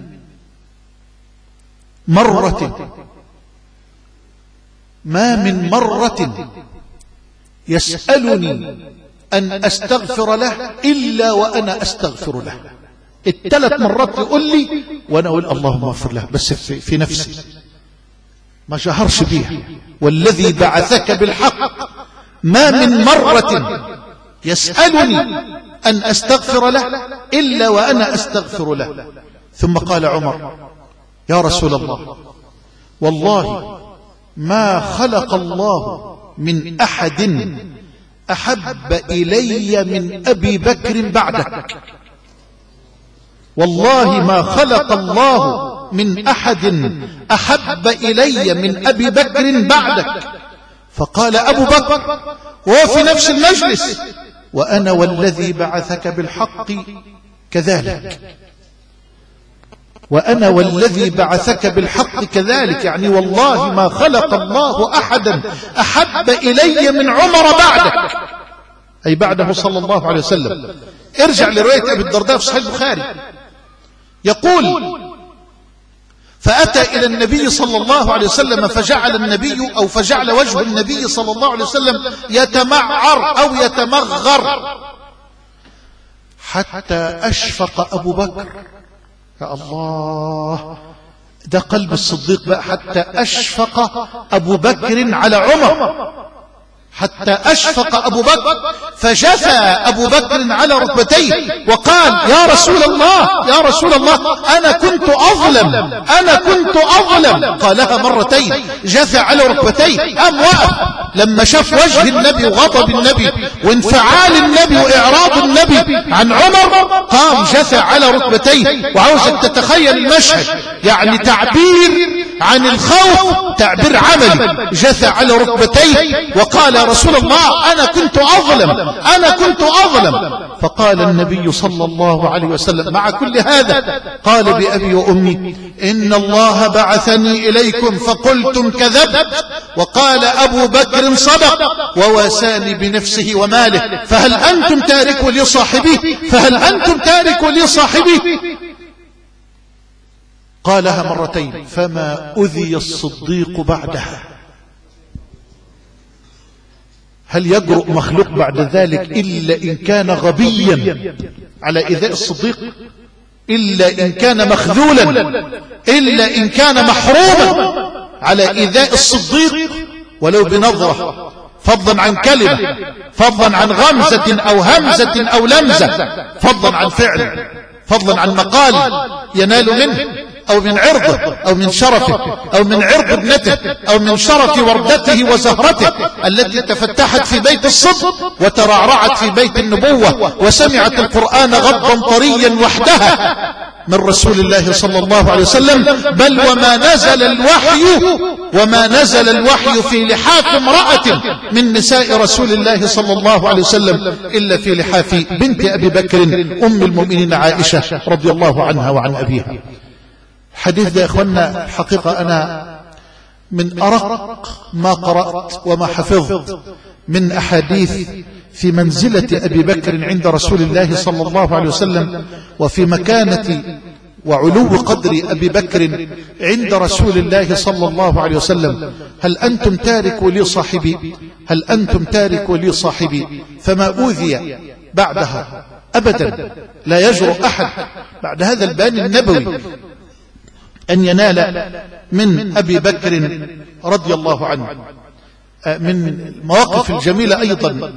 مرة يسألني أن أستغفر له إلا وأنا أستغفر له. الثلاث مرات يقول لي وأنا أقول اللهم اغفر له، بس في نفسي ما جهرش بيها. والذي بعثك بالحق ما من مرة يسألني أن أستغفر له إلا وأنا أستغفر له. ثم قال عمر: يا رسول الله، والله ما خلق الله من أحد أحب إلي من أبي بكر بعدك، والله ما خلق الله من أحد أحب إلي من أبي بكر بعدك. فقال أبو بكر وهو في نفس المجلس: وأنا والذي بعثك بالحق كذلك، وأنا والذي بعثك بالحق كذلك، يعني والله ما خلق الله أحدا أحب إلي من عمر بعدك، أي بعده صلى الله عليه وسلم. ارجع لرواية أبي الدرداء في صحيح البخاري، يقول: فأتى إلى النبي صلى الله عليه وسلم فجعل وجه النبي صلى الله عليه وسلم يتمعر أو يتمغر حتى أشفق أبو بكر. يا الله، ده قلب الصديق بقى. حتى أشفق أبو بكر على عمر، حتى أشفق أبو بكر فجثى أبو بكر على ركبتيه وقال: يا رسول الله، يا رسول الله، أنا كنت أظلم، أنا كنت أظلم. قالها مرتين، جثى على ركبتيه. قام وقف لما شاف وجه النبي وغضب النبي وانفعال النبي وإعراض النبي عن عمر، قام جثى على ركبتيه. وعاوزك تتخيل المشهد، يعني تعبير عن الخوف، تعبير عملي. جثى على ركبتيه وقال: يا رسول الله، أنا كنت أظلم، أنا كنت أظلم. فقال النبي صلى الله عليه وسلم مع كل هذا، قال: بأبي وأمي إن الله بعثني إليكم فقلتم كذبت، وقال أبو بكر صدق، وواساني بنفسه وماله، فهل أنتم تاركوا لي صاحبي؟ فهل أنتم تاركوا لي صاحبي؟ قالها مرتين، فما أذي الصديق بعدها. هل يجرؤ مخلوق بعد ذلك إلا إن كان غبيا على إيذاء الصديق، إلا إن كان مخذولا، إلا إن كان محروما على إيذاء الصديق ولو بنظرة، فضلا عن كلمة، فضلا عن غمزة أو همزة أو لمزة، فضلا عن فعل، فضلا عن مقال ينال منه، أو من عرضه، أو من شرفه، أو من عرض ابنته، أو من شرف وردته وزهرته التي تفتحت في بيت الصدق وترعرعت في بيت النبوة وسمعت القرآن غضا طريا وحدها من رسول الله صلى الله عليه وسلم. بل وما نزل الوحي في لحاف امرأة من نساء رسول الله صلى الله عليه وسلم إلا في لحاف بنت أبي بكر أم المؤمنين عائشة رضي الله عنها وعن أبيها. الحديث ده يا إخوانا الحقيقة أنا من أرق ما قرأت وما حفظت من أحاديث في منزلة أبي بكر عند رسول الله صلى الله عليه وسلم، وفي مكانة وعلو قدر أبي بكر عند رسول الله صلى الله عليه وسلم. هل أنتم تاركوا لي صاحبي؟ هل أنتم تاركوا لي صاحبي؟ فما أوذي بعدها أبدا. لا يجرؤ أحد بعد هذا البيان النبوي أن ينال من أبي بكر رضي الله عنه. من المواقف الجميلة أيضا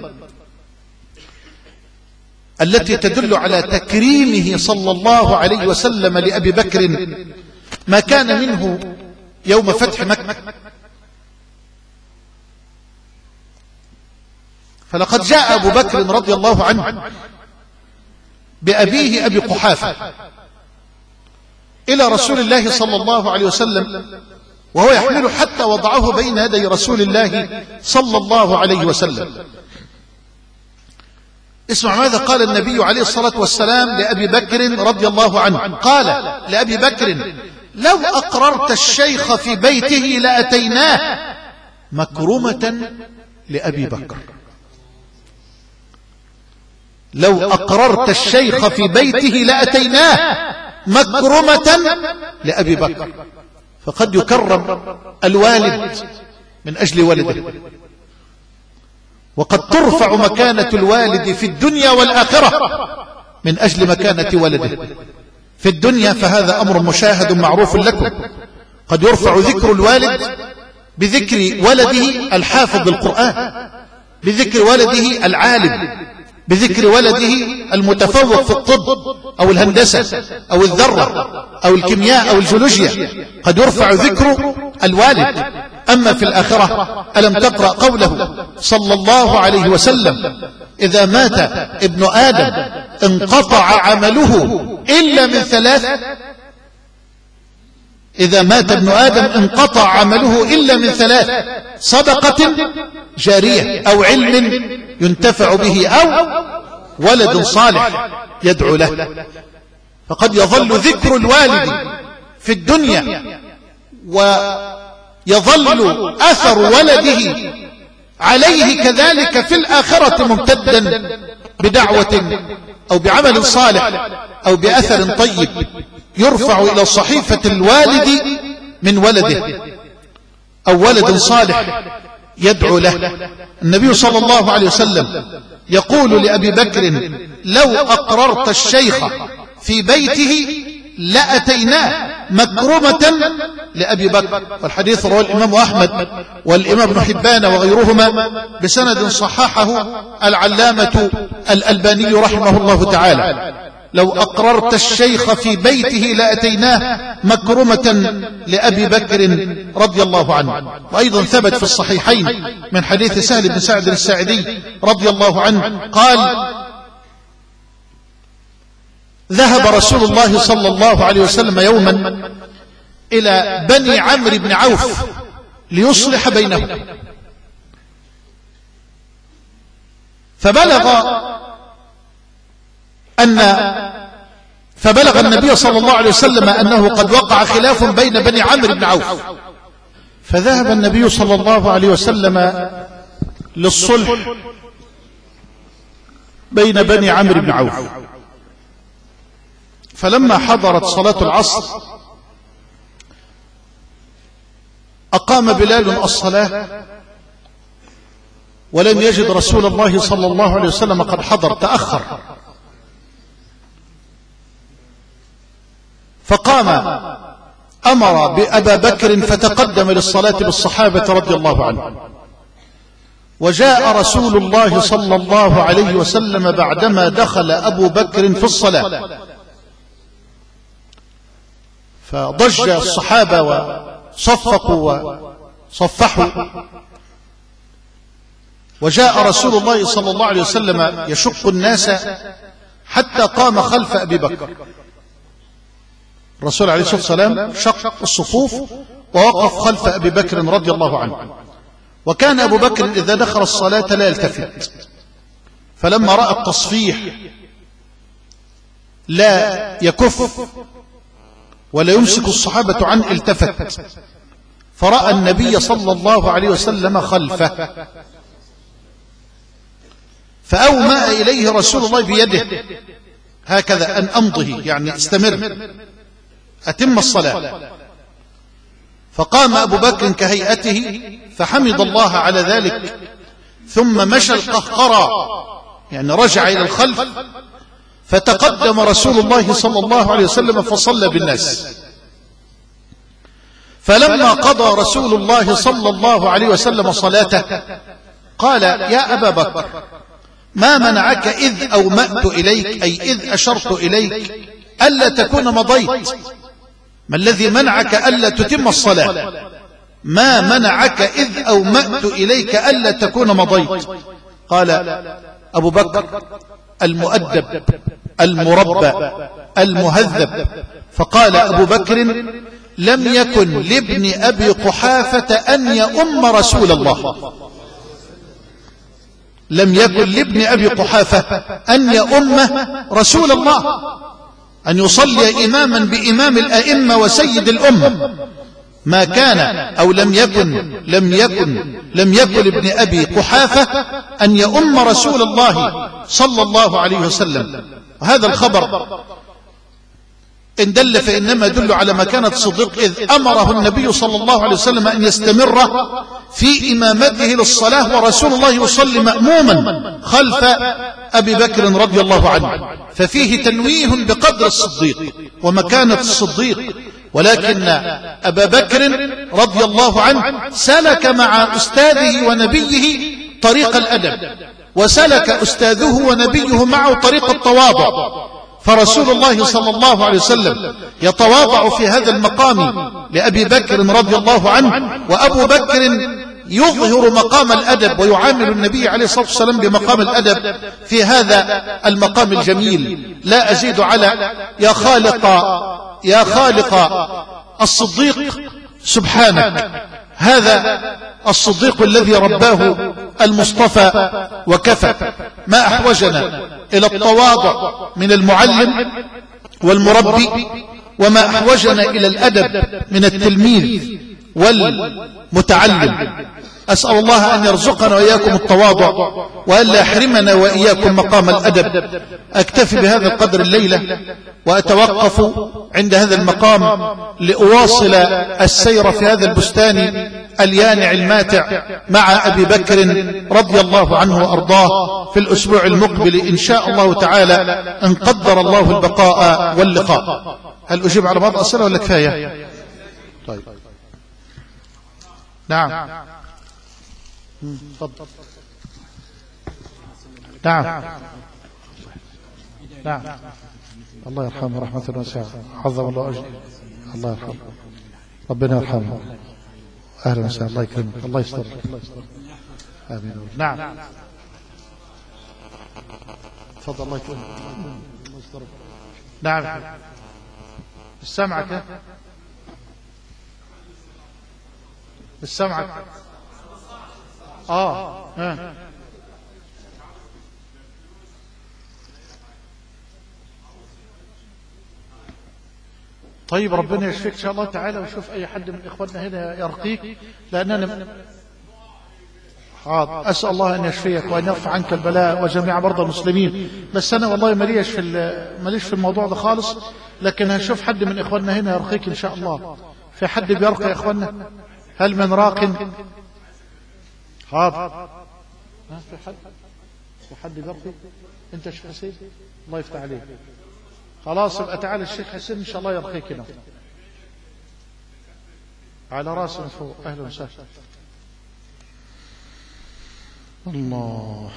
التي تدل على تكريمه صلى الله عليه وسلم لأبي بكر ما كان منه يوم فتح مكة. فلقد جاء أبو بكر رضي الله عنه بأبيه أبي قحافة إلى رسول الله صلى الله عليه وسلم، وهو يحمله حتى وضعه بين يدي رسول الله صلى الله عليه وسلم. اسمع ماذا قال النبي عليه الصلاة والسلام لأبي بكر رضي الله عنه. قال لأبي بكر: لو أقررت الشيخ في بيته لأتيناه. مكرمة لأبي بكر. لو أقررت الشيخ في بيته لأتيناه مكرمة لأبي بكر. فقد يكرم الوالد من أجل ولده، وقد ترفع مكانة الوالد في الدنيا والآخرة من أجل مكانة ولده. في الدنيا فهذا أمر مشاهد معروف لكم، قد يرفع ذكر الوالد بذكر ولده الحافظ للقرآن، بذكر ولده العالم، بذكر ولده المتفوق في الطب أو الهندسة أو الذرة أو الكيمياء أو الجيولوجيا، قد يرفع ذكر الوالد. أما في الآخرة ألم تقرأ قوله صلى الله عليه وسلم: إذا مات ابن آدم انقطع عمله إلا من ثلاث. إذا مات ابن آدم انقطع عمله إلا من ثلاث: صدقة جارية، أو علم ينتفع به، أو ولد صالح يدعو له. فقد يظل ذكر الوالد في الدنيا ويظل أثر ولده عليه كذلك في الآخرة ممتدا بدعوة أو بعمل صالح أو بأثر طيب يرفع إلى صحيفة الوالد من ولده، أو ولد صالح يدعو له. النبي صلى الله عليه وسلم يقول لأبي بكر: لو أقررت الشيخ في بيته لأتيناه. مكرمة لأبي بكر. والحديث رواه الإمام أحمد والإمام ابن حبان وغيرهما بسند صححه العلامة الألباني رحمه الله تعالى: لو أقررت الشيخ في بيته لأتيناه مكرمة لأبي بكر رضي الله عنه. وأيضا ثبت في الصحيحين من حديث سهل بن سعد الساعدي رضي الله عنه قال: ذهب رسول الله صلى الله عليه وسلم يوما إلى بني عمرو بن عوف ليصلح بينهم، فبلغ النبي صلى الله عليه وسلم أنه قد وقع خلاف بين بني عمرو بن عوف، فذهب النبي صلى الله عليه وسلم للصلح بين بني عمرو بن عوف. فلما حضرت صلاة العصر أقام بلال الصلاة، ولم يجد رسول الله صلى الله عليه وسلم قد حضر، تأخر، فقام أمر بأبا بكر فتقدم للصلاة بالصحابة رضي الله عنهم. وجاء رسول الله صلى الله عليه وسلم بعدما دخل أبو بكر في الصلاة، فضج الصحابة وصفقوا وصفحوا، وجاء رسول الله صلى الله عليه وسلم يشق الناس حتى قام خلف أبي بكر. الرسول عليه الصلاة والسلام شق الصفوف ووقف خلف أبي بكر رضي الله عنه. وكان أبو بكر إذا دخل الصلاة لا يلتفت، فلما رأى التصفيح لا يكف ولا يمسك الصحابة عنه التفت، فرأى النبي صلى الله عليه وسلم خلفه، فأومأ إليه رسول الله بيده هكذا أن أمضه، يعني استمر أتم الصلاة. فقام أبو بكر كهيئته فحمد الله على ذلك، ثم مشى القهقرى، يعني رجع إلى الخلف، فتقدم رسول الله صلى الله عليه وسلم فصلى بالناس. فلما قضى رسول الله صلى الله عليه وسلم صلاته قال: يا أبا بكر، ما منعك إذ أومأت إليك، أي إذ أشرت إليك، ألا تكون مضيت؟ ما الذي منعك ألا تتم الصلاة؟ ما منعك إذ أومأت إليك ألا تكون مضيت؟ قال أبو بكر: المؤدب المربى المهذب. فقال أبو بكر: لم يكن لابن أبي قحافة أن يؤم رسول الله، لم يكن لابن أبي قحافة أن يؤم رسول الله، أن يصلي إماما بإمام الأئمة وسيد الأمة. ما كان أو لم يكن لابن أبي قحافة أن يؤم رسول الله صلى الله عليه وسلم. وهذا الخبر إن دل فإنما يدل على مكانة الصديق، إذ أمره النبي صلى الله عليه وسلم أن يستمر في إمامته للصلاة، ورسول الله يصلي مأموما خلف أبي بكر رضي الله عنه. ففيه تنويه بقدر الصديق ومكانة الصديق. ولكن أبا بكر رضي الله عنه سلك مع أستاذه ونبيه طريق الأدب، وسلك أستاذه ونبيه معه طريق التواضع. فرسول الله صلى الله عليه وسلم يتواضع في هذا المقام لأبي بكر رضي الله عنه، وأبو بكر يظهر مقام الأدب ويعامل النبي عليه الصلاة والسلام بمقام الأدب في هذا المقام الجميل. لا أزيد على يا خالق الصديق سبحانك، هذا الصديق الذي رباه المصطفى وكفى. ما أحوجنا إلى التواضع من المعلم والمربي، وما أحوجنا إلى الأدب من التلميذ والمتعلم. أسأل الله أن يرزقنا وإياكم التواضع، وأن لا يحرمنا وإياكم مقام الأدب. أكتفي بهذا القدر الليلة، وأتوقف عند هذا المقام لأواصل السير في هذا البستان اليانع الماتع مع أبي بكر رضي الله عنه وأرضاه في الأسبوع المقبل إن شاء الله تعالى، إن قدر الله البقاء واللقاء. هل أجيب على بعض الأسئلة ولا كفاية؟ طيب نعم تفضل. نعم نعم. الله يرحمه رحمة واسعة، عظم الله أجره. الله يرحمه، ربنا يرحمه. أهلا وسهلا، الله يكرمك، الله يسترك. آمين. نعم تفضل. الله يكرمك، الله يسترك. نعم السمعك السمعك طيب ربنا يشفيك إن شاء الله تعالى، وشوف أي حد من إخواننا هنا يرقيك، لأننا أسأل الله أن يشفيك وأن يرفع عنك البلاء وجميع مرضى المسلمين. بس أنا والله ماليش في الموضوع ده خالص، لكن هنشوف حد من إخواننا هنا يرقيك إن شاء الله. في حد بيرقى يا إخواننا؟ هل من راق؟ حاضر. في حد بيرقي؟ أنت شيخ حسين؟ الله يفتح عليك. خلاص يبقى تعالى الشيخ حسين إن شاء الله يرقيك هنا على راسي من فوق. أهلا وسهلا. الله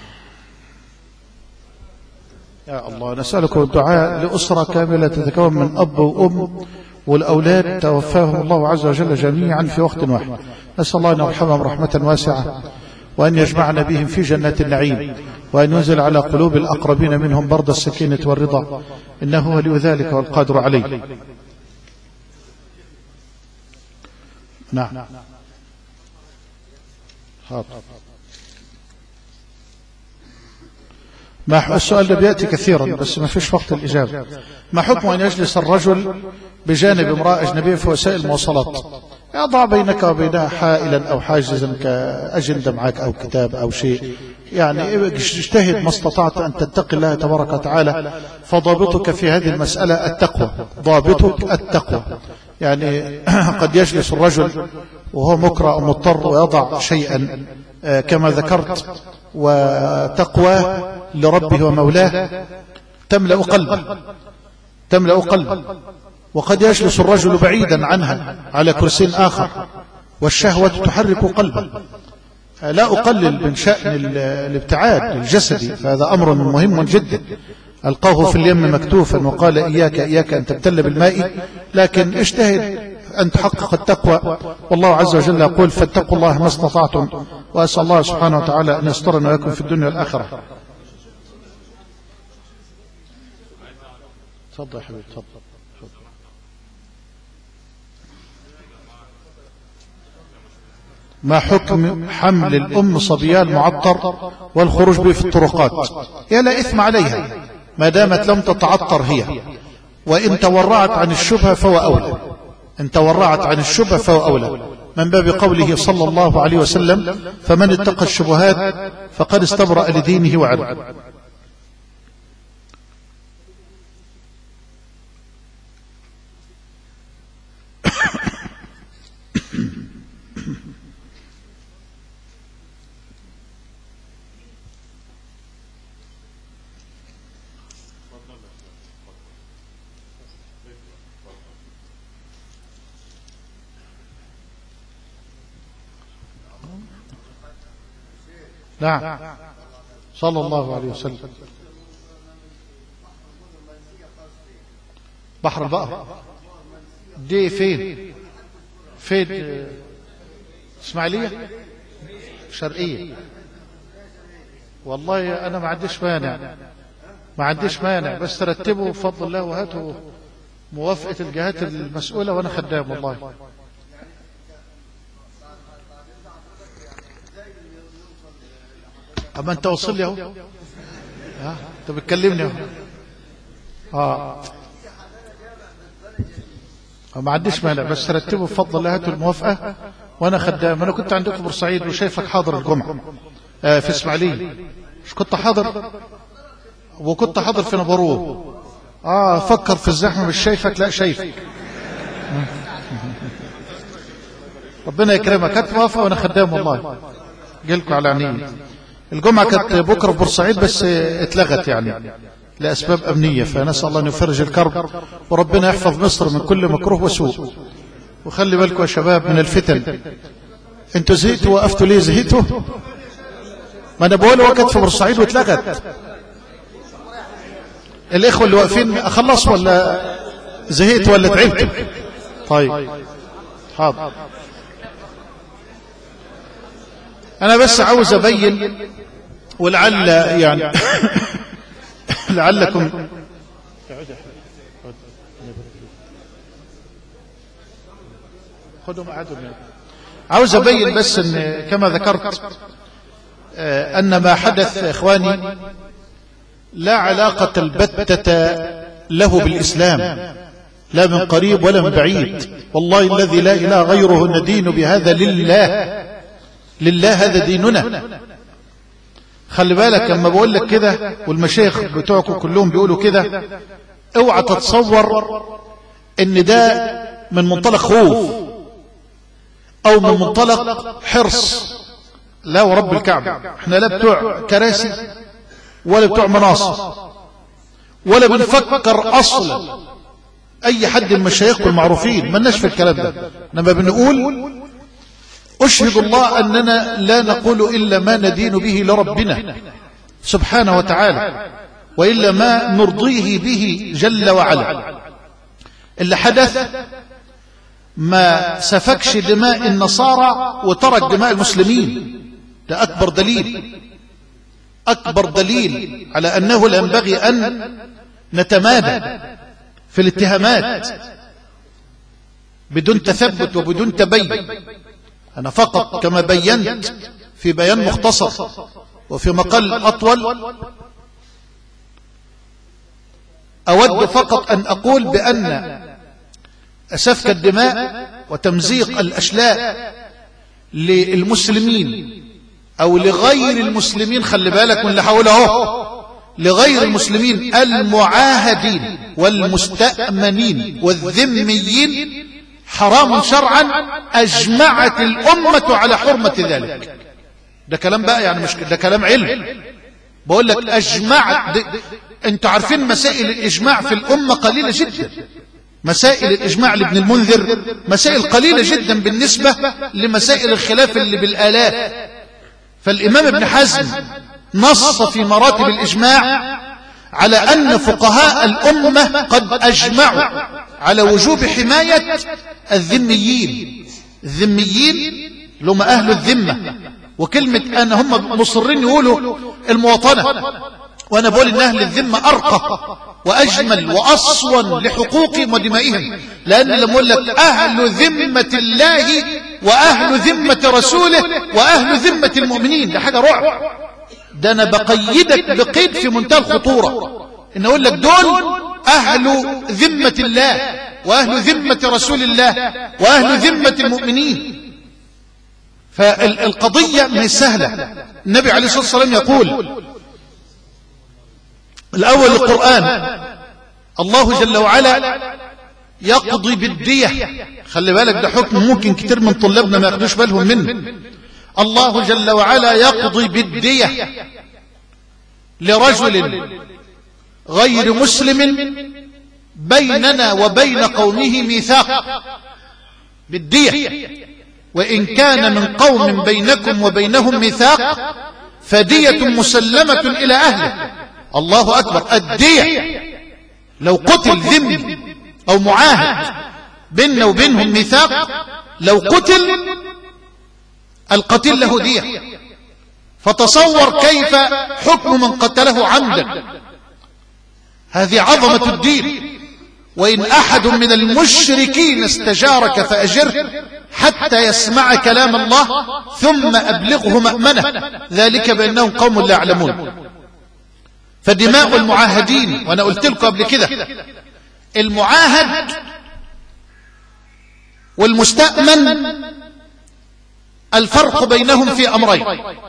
يا الله، نسألكم الدعاء لأسرة كاملة تتكون من أب وأم والأولاد توفاهم الله عز وجل جميعا في وقت واحد. نسأل الله أن يرحمهم رحمة واسعة، وأن يجمعنا بهم في جنات النعيم، وأن ينزل على قلوب الأقربين منهم برد السكينة والرضا، إنه ولي ذلك والقادر عليه. نعم حاضر. السؤال ده بيأتي كثيرا بس ما فيش وقت الإجابة. ما حكم أن يجلس الرجل بجانب امرأة أجنبية في وسائل المواصلات؟ يضع بينك وبينها حائلا أو حاجزا كأجندة معك أو كتاب أو شيء، يعني اجتهد ما استطعت أن تتقي الله تبارك وتعالى. فضابطك في هذه المسألة التقوى، ضابطك التقوى. يعني قد يجلس الرجل وهو مكره أو مضطر ويضع شيئا كما ذكرت، وتقوى لربه ومولاه تملأ قلبه. وقد يجلس الرجل بعيدا عنها على كرسي آخر والشهوة تحرك قلبه. لا أقلل من شأن الابتعاد الجسدي، فهذا أمر مهم جدا. ألقاه في اليم مكتوفا وقال إياك أن تبتل بالماء، لكن اجتهد أن تحقق التقوى. والله عز وجل يقول فاتقوا الله ما استطعتم، وأسأل الله سبحانه وتعالى أن يسترنا ويكون في الدنيا والآخرة. تفضل يا حبيبي تفضل. ما حكم حمل الأم صبيان المعطر والخروج به في الطرقات؟ يا لا إثم عليها ما دامت لم تتعطر هي، وإن تورعت عن الشبهة فهو أولى. إن تورعت عن الشبهة فهو أولى، من باب قوله صلى الله عليه وسلم فمن اتقى الشبهات فقد استبرأ لدينه وعرضه. نعم صلى الله عليه وسلم. بحر البقر دي فين اسماعيلية شرقية؟ والله أنا ما عنديش مانع بس ترتبوا بفضل الله وهاتوا موافقة الجهات المسؤولة وأنا خدام والله. أما أنت وصل لي أهو، أنت بتكلمني أهو. ما عنديش مانع بس ترتبوا بفضل الله هاتوا الموافقة وأنا خدام. أنا كنت عندكم بورسعيد وشايفك حاضر الجمعة في إسماعيلية، مش كنت حاضر؟ وكنت حاضر في نبروه. فكر في الزحمة مش شايفك، لا شايفك. ربنا يكرمك، هات موافقة وأنا خدام والله. جيلكم على عيني. الجمعة كانت بكرة في بورسعيد بس اتلغت، يعني لأسباب أمنية، فنسأل الله أن يفرج الكرب وربنا يحفظ مصر من كل مكروه وسوء. وخلي بالكم يا شباب من الفتن. انتوا زهقتوا؟ وقفتوا ليه؟ زهقتوا؟ ما انا بقول وقت في بورسعيد واتلغت. الاخوه اللي واقفين اخلص ولا زهقت ولا تعبت؟ طيب حاضر. انا بس عاوز ابين ولعل يعني لعلكم عاوز ابين بس ان كما ذكرت ان ما حدث اخواني لا علاقة البتة له بالاسلام، لا من قريب ولا من بعيد. والله الذي لا اله غيره ندين بهذا لله هذا ديننا. خلي بالك لما بقول لك كده والمشايخ بتوعكم كلهم بيقولوا كده، اوعى تتصور ان ده من منطلق خوف او من منطلق حرص. لا ورب الكعبة احنا لا بتوع كراسي ولا بتوع مناصب ولا بنفكر اصلا اي حد من مشايخكم المعروفين، مالناش في الكلام ده. انما بنقول اشهد الله اننا لا نقول الا ما ندين به لربنا سبحانه وتعالى، والا ما نرضيه به جل وعلا. اللي حدث ما سفكش دماء النصارى وترك دماء المسلمين، ده أكبر دليل على أنه لا ينبغي أن نتمادى في الاتهامات بدون تثبت وبدون تبين. أنا فقط كما بينت في بيان مختصر وفي مقال أطول أود فقط أن أقول بأن سفك الدماء وتمزيق الأشلاء للمسلمين أو لغير المسلمين، خلي بالك من اللي حوله، لغير المسلمين المعاهدين والمستأمنين والذميين حرام شرعا، أجمعت الأمة على حرمة ذلك. ده كلام بقى يعني مش ده كلام علم، بقول لك أجمعت. انتوا عارفين مسائل الإجماع في الأمة قليلة جدا. مسائل الإجماع لابن المنذر مسائل قليلة جدا بالنسبة لمسائل الخلاف اللي بالآلاف. فالإمام ابن حزم نص في مراتب الإجماع على أن فقهاء الأمة قد أجمعوا على وجوب حماية الذميين اللي هم أهل الذمة. وكلمة أن هم مصرين يقولوا المواطنة، وأنا بقول إن أهل الذمة أرقى وأجمل وأصون لحقوقهم ودمائهم، لأن لما أقول لك أهل ذمة الله وأهل ذمة رسوله وأهل ذمة المؤمنين، ده حاجة رعب. ده أنا بقيدك بقيد في منتهى الخطورة، إن أقول لك دول أهل ذمة الله وأهل ذمة رسول الله وأهل ذمة المؤمنين. فالقضية مش سهلة. النبي عليه الصلاة والسلام يقول الأول القرآن، الله جل وعلا يقضي بالدية. خلي بالك ده حكم ممكن كتير من طلابنا ما ياخدوش بالهم منه. الله جل وعلا يقضي بالدية لرجل غير مسلم بيننا وبين قومه ميثاق بالدية، وإن كان من قوم بينكم وبينهم ميثاق فدية مسلمة إلى أهله. الله أكبر. الدية لو قتل ذمي أو معاهد بيننا وبينهم ميثاق، لو قتل القتيل له دية. فتصور كيف حكم من قتله عمدا. هذه عظمة الدين. وإن أحد من المشركين استجارك فأجره حتى يسمع كلام الله ثم أبلغه مأمنه، ذلك بأنهم قوم لا يعلمون. فدماء المعاهدين، وأنا قلت لكم قبل كده المعاهد والمستأمن الفرق بينهم في أمرين.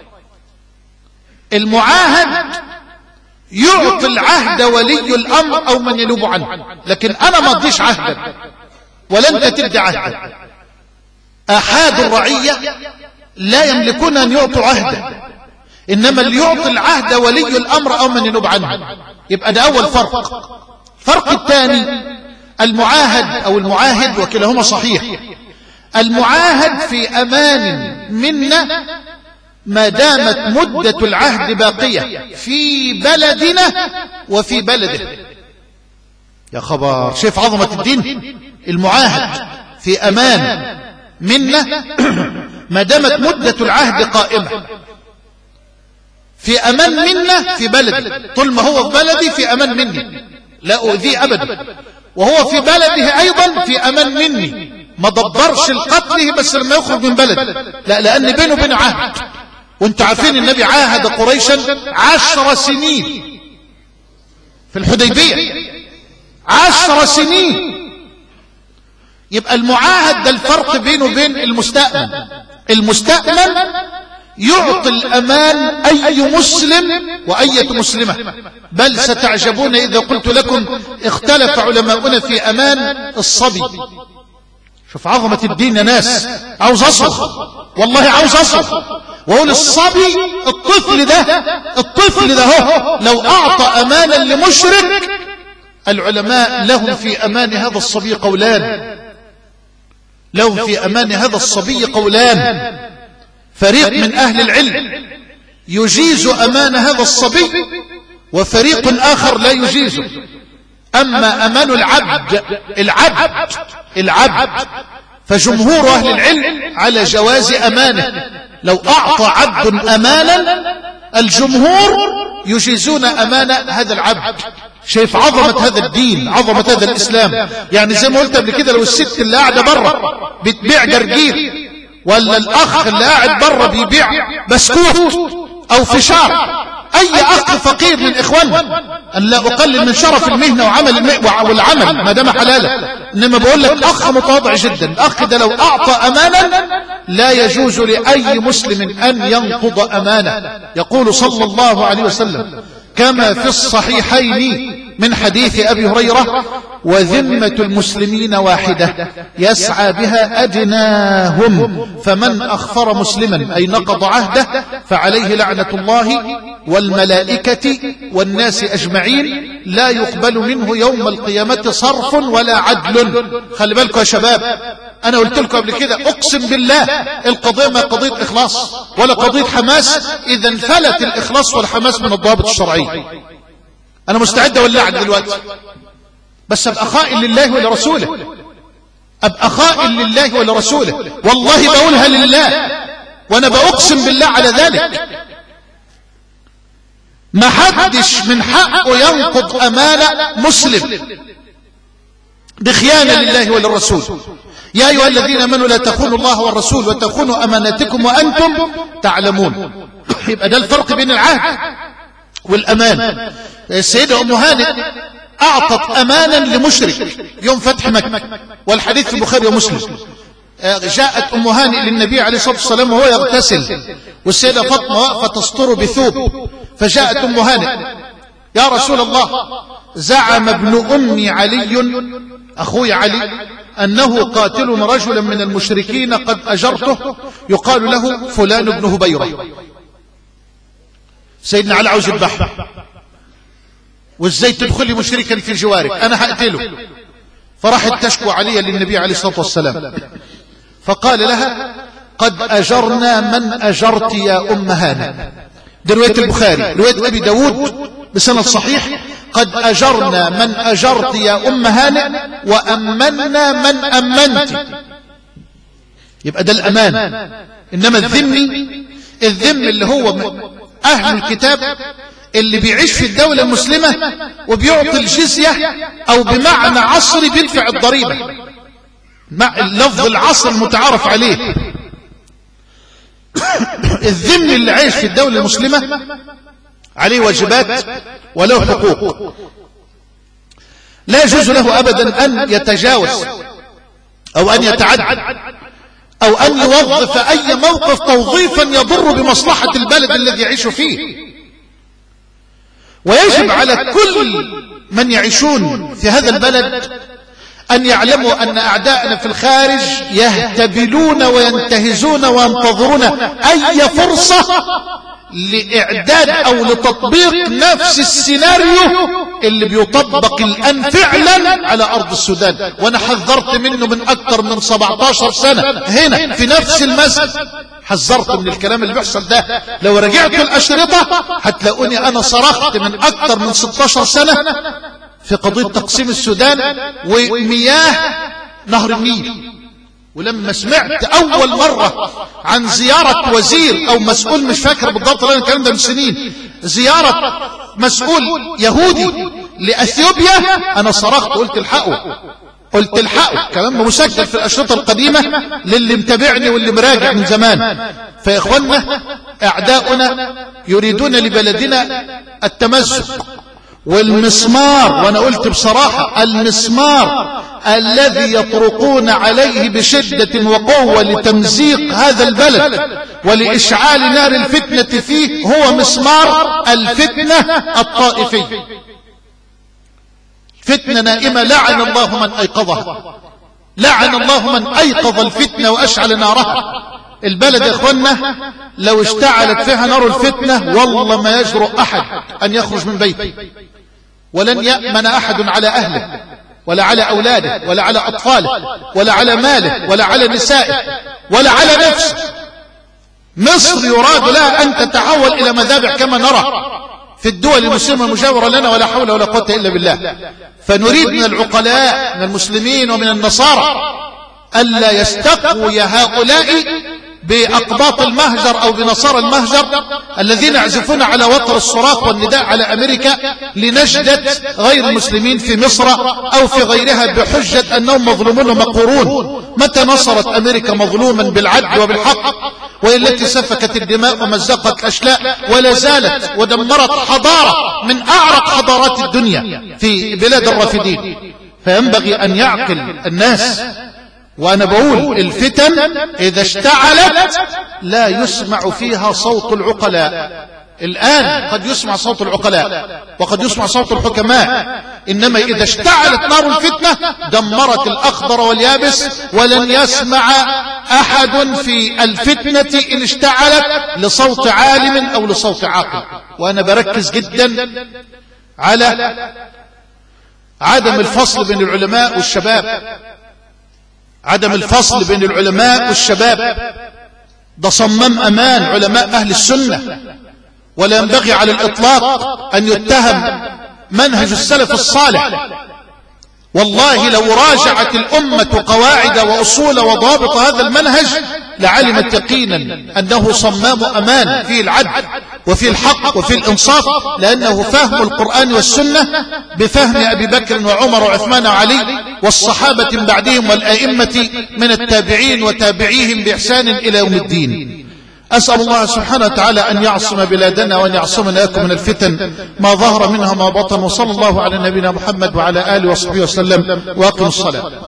المعاهد يعطي العهد ولي الأمر أو من ينوب عنه، لكن أنا ما أديش عهدا ولا أنت تدي عهدا. أحد الرعية لا يملكون أن يعطوا عهدا، إنما اللي يعطي العهد ولي الأمر أو من ينوب عنه. يبقى ده أول فرق. فرق الثاني المعاهد أو المعاهد، وكلاهما صحيح. المعاهد في أمان منا ما دامت مدة العهد باقية في بلدنا وفي بلده. يا خبر، شايف عظمة الدين؟ المعاهد في أمان منا ما دامت مدة العهد قائمة، في أمان منا في بلدي. طول ما هو في بلدي في أمان مني، لا أؤذيه أبدا، وهو في بلده أيضا في أمان مني. ما دبرش القتل بس لما يخرج من بلد، لا، لأن بينه وبين عهد. وانتوا عارفين النبي عاهد قريشا 10 سنين في الحديبية، 10 سنين. يبقى المعاهد ده الفرق بينه وبين المستأمن. المستأمن يعطي الأمان أي مسلم وأية مسلمة. بل ستعجبون إذا قلت لكم اختلف علماؤنا في أمان الصبي. شوف عظمة الدين يا ناس، عاوز أصرخ والله، عاوز أصرخ وأقول الصبي، الطفل ده هو لو أعطى أمانا لمشرك، العلماء لهم في أمان هذا الصبي قولان، لهم في أمان هذا الصبي قولان. فريق من أهل العلم يجيز أمان هذا الصبي، وفريق آخر لا يجيزه. أما أمان العبد فجمهور أهل العلم على جواز أمانه. لو أعطى عبد أمانا الجمهور يجيزون أمان هذا العبد. شايف عظمة هذا الدين، عظمة هذا الإسلام؟ يعني زي ما قلت قبل كده، لو الست اللي قاعدة بره بتبيع جرجير، ولا الأخ اللي قاعد بره بيبيع بسكوت أو فشار، أي أخ فقير من إخواننا، أن لا أقلل من شرف المهنة والعمل ما دام حلالا، إنما بقول لك أخ متواضع جدا، الأخ ده لو أعطى أمانا لا يجوز لأي مسلم أن ينقض أمانة. يقول صلى الله عليه وسلم كما في الصحيحين من حديث أبي هريرة: وذمة المسلمين واحدة يسعى بها أدناهم، فمن أخفر مسلما أي نقض عهده فعليه لعنة الله والملائكة والناس أجمعين، لا يقبل منه يوم القيامة صرف ولا عدل. خلي بالكم يا شباب، أنا قلت لكم قبل كده، أقسم بالله القضية ما قضية إخلاص ولا قضية حماس. إذا انفلت الإخلاص والحماس من الضوابط الشرعية. أنا مستعد أولعك دلوقتي، بس أبقى خائن لله ولرسوله، أبقى خائن لله ولرسوله، والله بقولها لله وأنا بأقسم بالله على ذلك. ما حدش من حقه ينقض أمانة مسلم بخيانة لله وللرسول. يا أيها الذين آمنوا لا تخونوا الله والرسول وتخونوا أماناتكم وأنتم تعلمون. يبقى ده الفرق بين العهد والأمان. السيدة أم هانئ أعطت أمانا لمشرك يوم فتح مكة، والحديث في البخاري ومسلم. جاءت أم هانئ للنبي عليه الصلاة والسلام وهو يغتسل، والسيدة فاطمة واقفة تستر بثوب، فجاءت أم هانئ: يا رسول الله، زعم ابن أمي علي، أخوي علي، أنه قاتل رجلا من المشركين قد أجرته يقال له فلان بن هبيرة. سيدنا علي عاوز يذبحه، وازاي تدخلي مشركا في جوارك، أنا هقتله. فراحت تشكو علي للنبي عليه الصلاة والسلام، فقال لها: قد أجرنا من أجرت يا أم هانئ. ده رواية البخاري. رواية أبي داود بسند صحيح: قد أجرنا من أجرت يا أم هانئ وأمنا من أمنت. يبقى ده الأمان. إنما الذم اللي هو أهل الكتاب اللي بيعيش في الدولة المسلمة وبيعطي الجزية، أو بمعنى عصري بيدفع الضريبة، اللفظ العصر المتعارف عليه. الذم اللي عايش في الدولة المسلمة عليه واجبات وله حقوق، لا يجوز له أبدا أن يتجاوز أو أن يتعدى أو أن يوظف أي موقف توظيفا يضر بمصلحة البلد الذي يعيش فيه. ويجب على كل من يعيشون في هذا البلد أن يعلموا أن أعداءنا في الخارج يهتبلون وينتهزون وينتظرون أي فرصة لإعداد أو لتطبيق نفس السيناريو اللي بيطبق الآن فعلا على أرض السودان، وأنا حذرت منه من أكثر من 17 سنة هنا في نفس المسجد. حذرت من الكلام اللي بيحصل ده. لو رجعت الأشرطة هتلاقوني أنا صرخت من أكثر من 16 سنة في قضية تقسيم السودان ومياه نهر النيل. ولما سمعت أول مرة عن زيارة وزير أو مسؤول، مش فاكر بالضبط لأن الكلام ده من سنين، زيارة مسؤول يهودي لأثيوبيا، أنا صرخت قلت الحقوا. كلام مسجل في الأشرطة القديمة للي متابعني واللي مراجع من زمان. فيا إخوانا، أعداؤنا يريدون لبلدنا التمزق والمسمار، وانا قلت بصراحة المسمار الذي يطرقون عليه بشدة وقوة لتمزيق هذا البلد ولإشعال نار الفتنة فيه هو مسمار الفتنة الطائفية. فتنة نائمة لعن الله من أيقظها، لعن الله من أيقظ الفتنة وأشعل نارها. البلد يا اخوانا لو اشتعلت فيها نار الفتنة والله ما يجرؤ احد ان يخرج من بيته، ولن يأمن احد على اهله ولا على اولاده ولا على اطفاله ولا على ماله ولا على نسائه ولا على نفسه. مصر يراد لها ان تتحول الى مذابح كما نرى في الدول المسلمة المجاورة لنا، ولا حول ولا قوة الا بالله. فنريد من العقلاء من المسلمين ومن النصارى ألا يستقوي هؤلاء بأقباط المهجر أو بنصارى المهجر الذين يعزفون على وتر الصراخ والنداء على أمريكا لنجدة غير المسلمين في مصر أو في غيرها بحجة أنهم مظلومون ومقهورون. متى نصرت أمريكا مظلوما بالعدل وبالحق، وهي التي سفكت الدماء ومزقت الأشلاء ولا زالت ودمرت حضارة من أعرق حضارات الدنيا في بلاد الرافدين. فينبغي أن يعقل الناس. وأنا بقول الفتن إذا اشتعلت لا يسمع فيها صوت العقلاء. الآن قد يسمع صوت العقلاء وقد يسمع صوت الحكماء، إنما إذا اشتعلت نار الفتنة دمرت الأخضر واليابس، ولن يسمع أحد في الفتنة إن اشتعلت لصوت عالم أو لصوت عاقل. وأنا بركز جدا على عدم الفصل بين العلماء والشباب، عدم الفصل بين العلماء والشباب. ده صمام أمان علماء أهل السنة، ولا ينبغي على الإطلاق أن يتهم منهج السلف الصالح. والله لو راجعت الأمة قواعد وأصول وضابط هذا المنهج لعلمت يقينا أنه صمام أمان في العدل وفي الحق وفي الإنصاف، لأنه فهم القرآن والسنة بفهم أبي بكر وعمر وعثمان وعلي والصحابة من بعدهم والآئمة من التابعين وتابعيهم بإحسان إلى يوم الدين. أسأل الله سبحانه وتعالى أن يعصم بلادنا وأن يعصمنا لكم من الفتن ما ظهر منها ما بطن. وصلى الله على نبينا محمد وعلى آله وصحبه وسلم، وأقم الصلاة.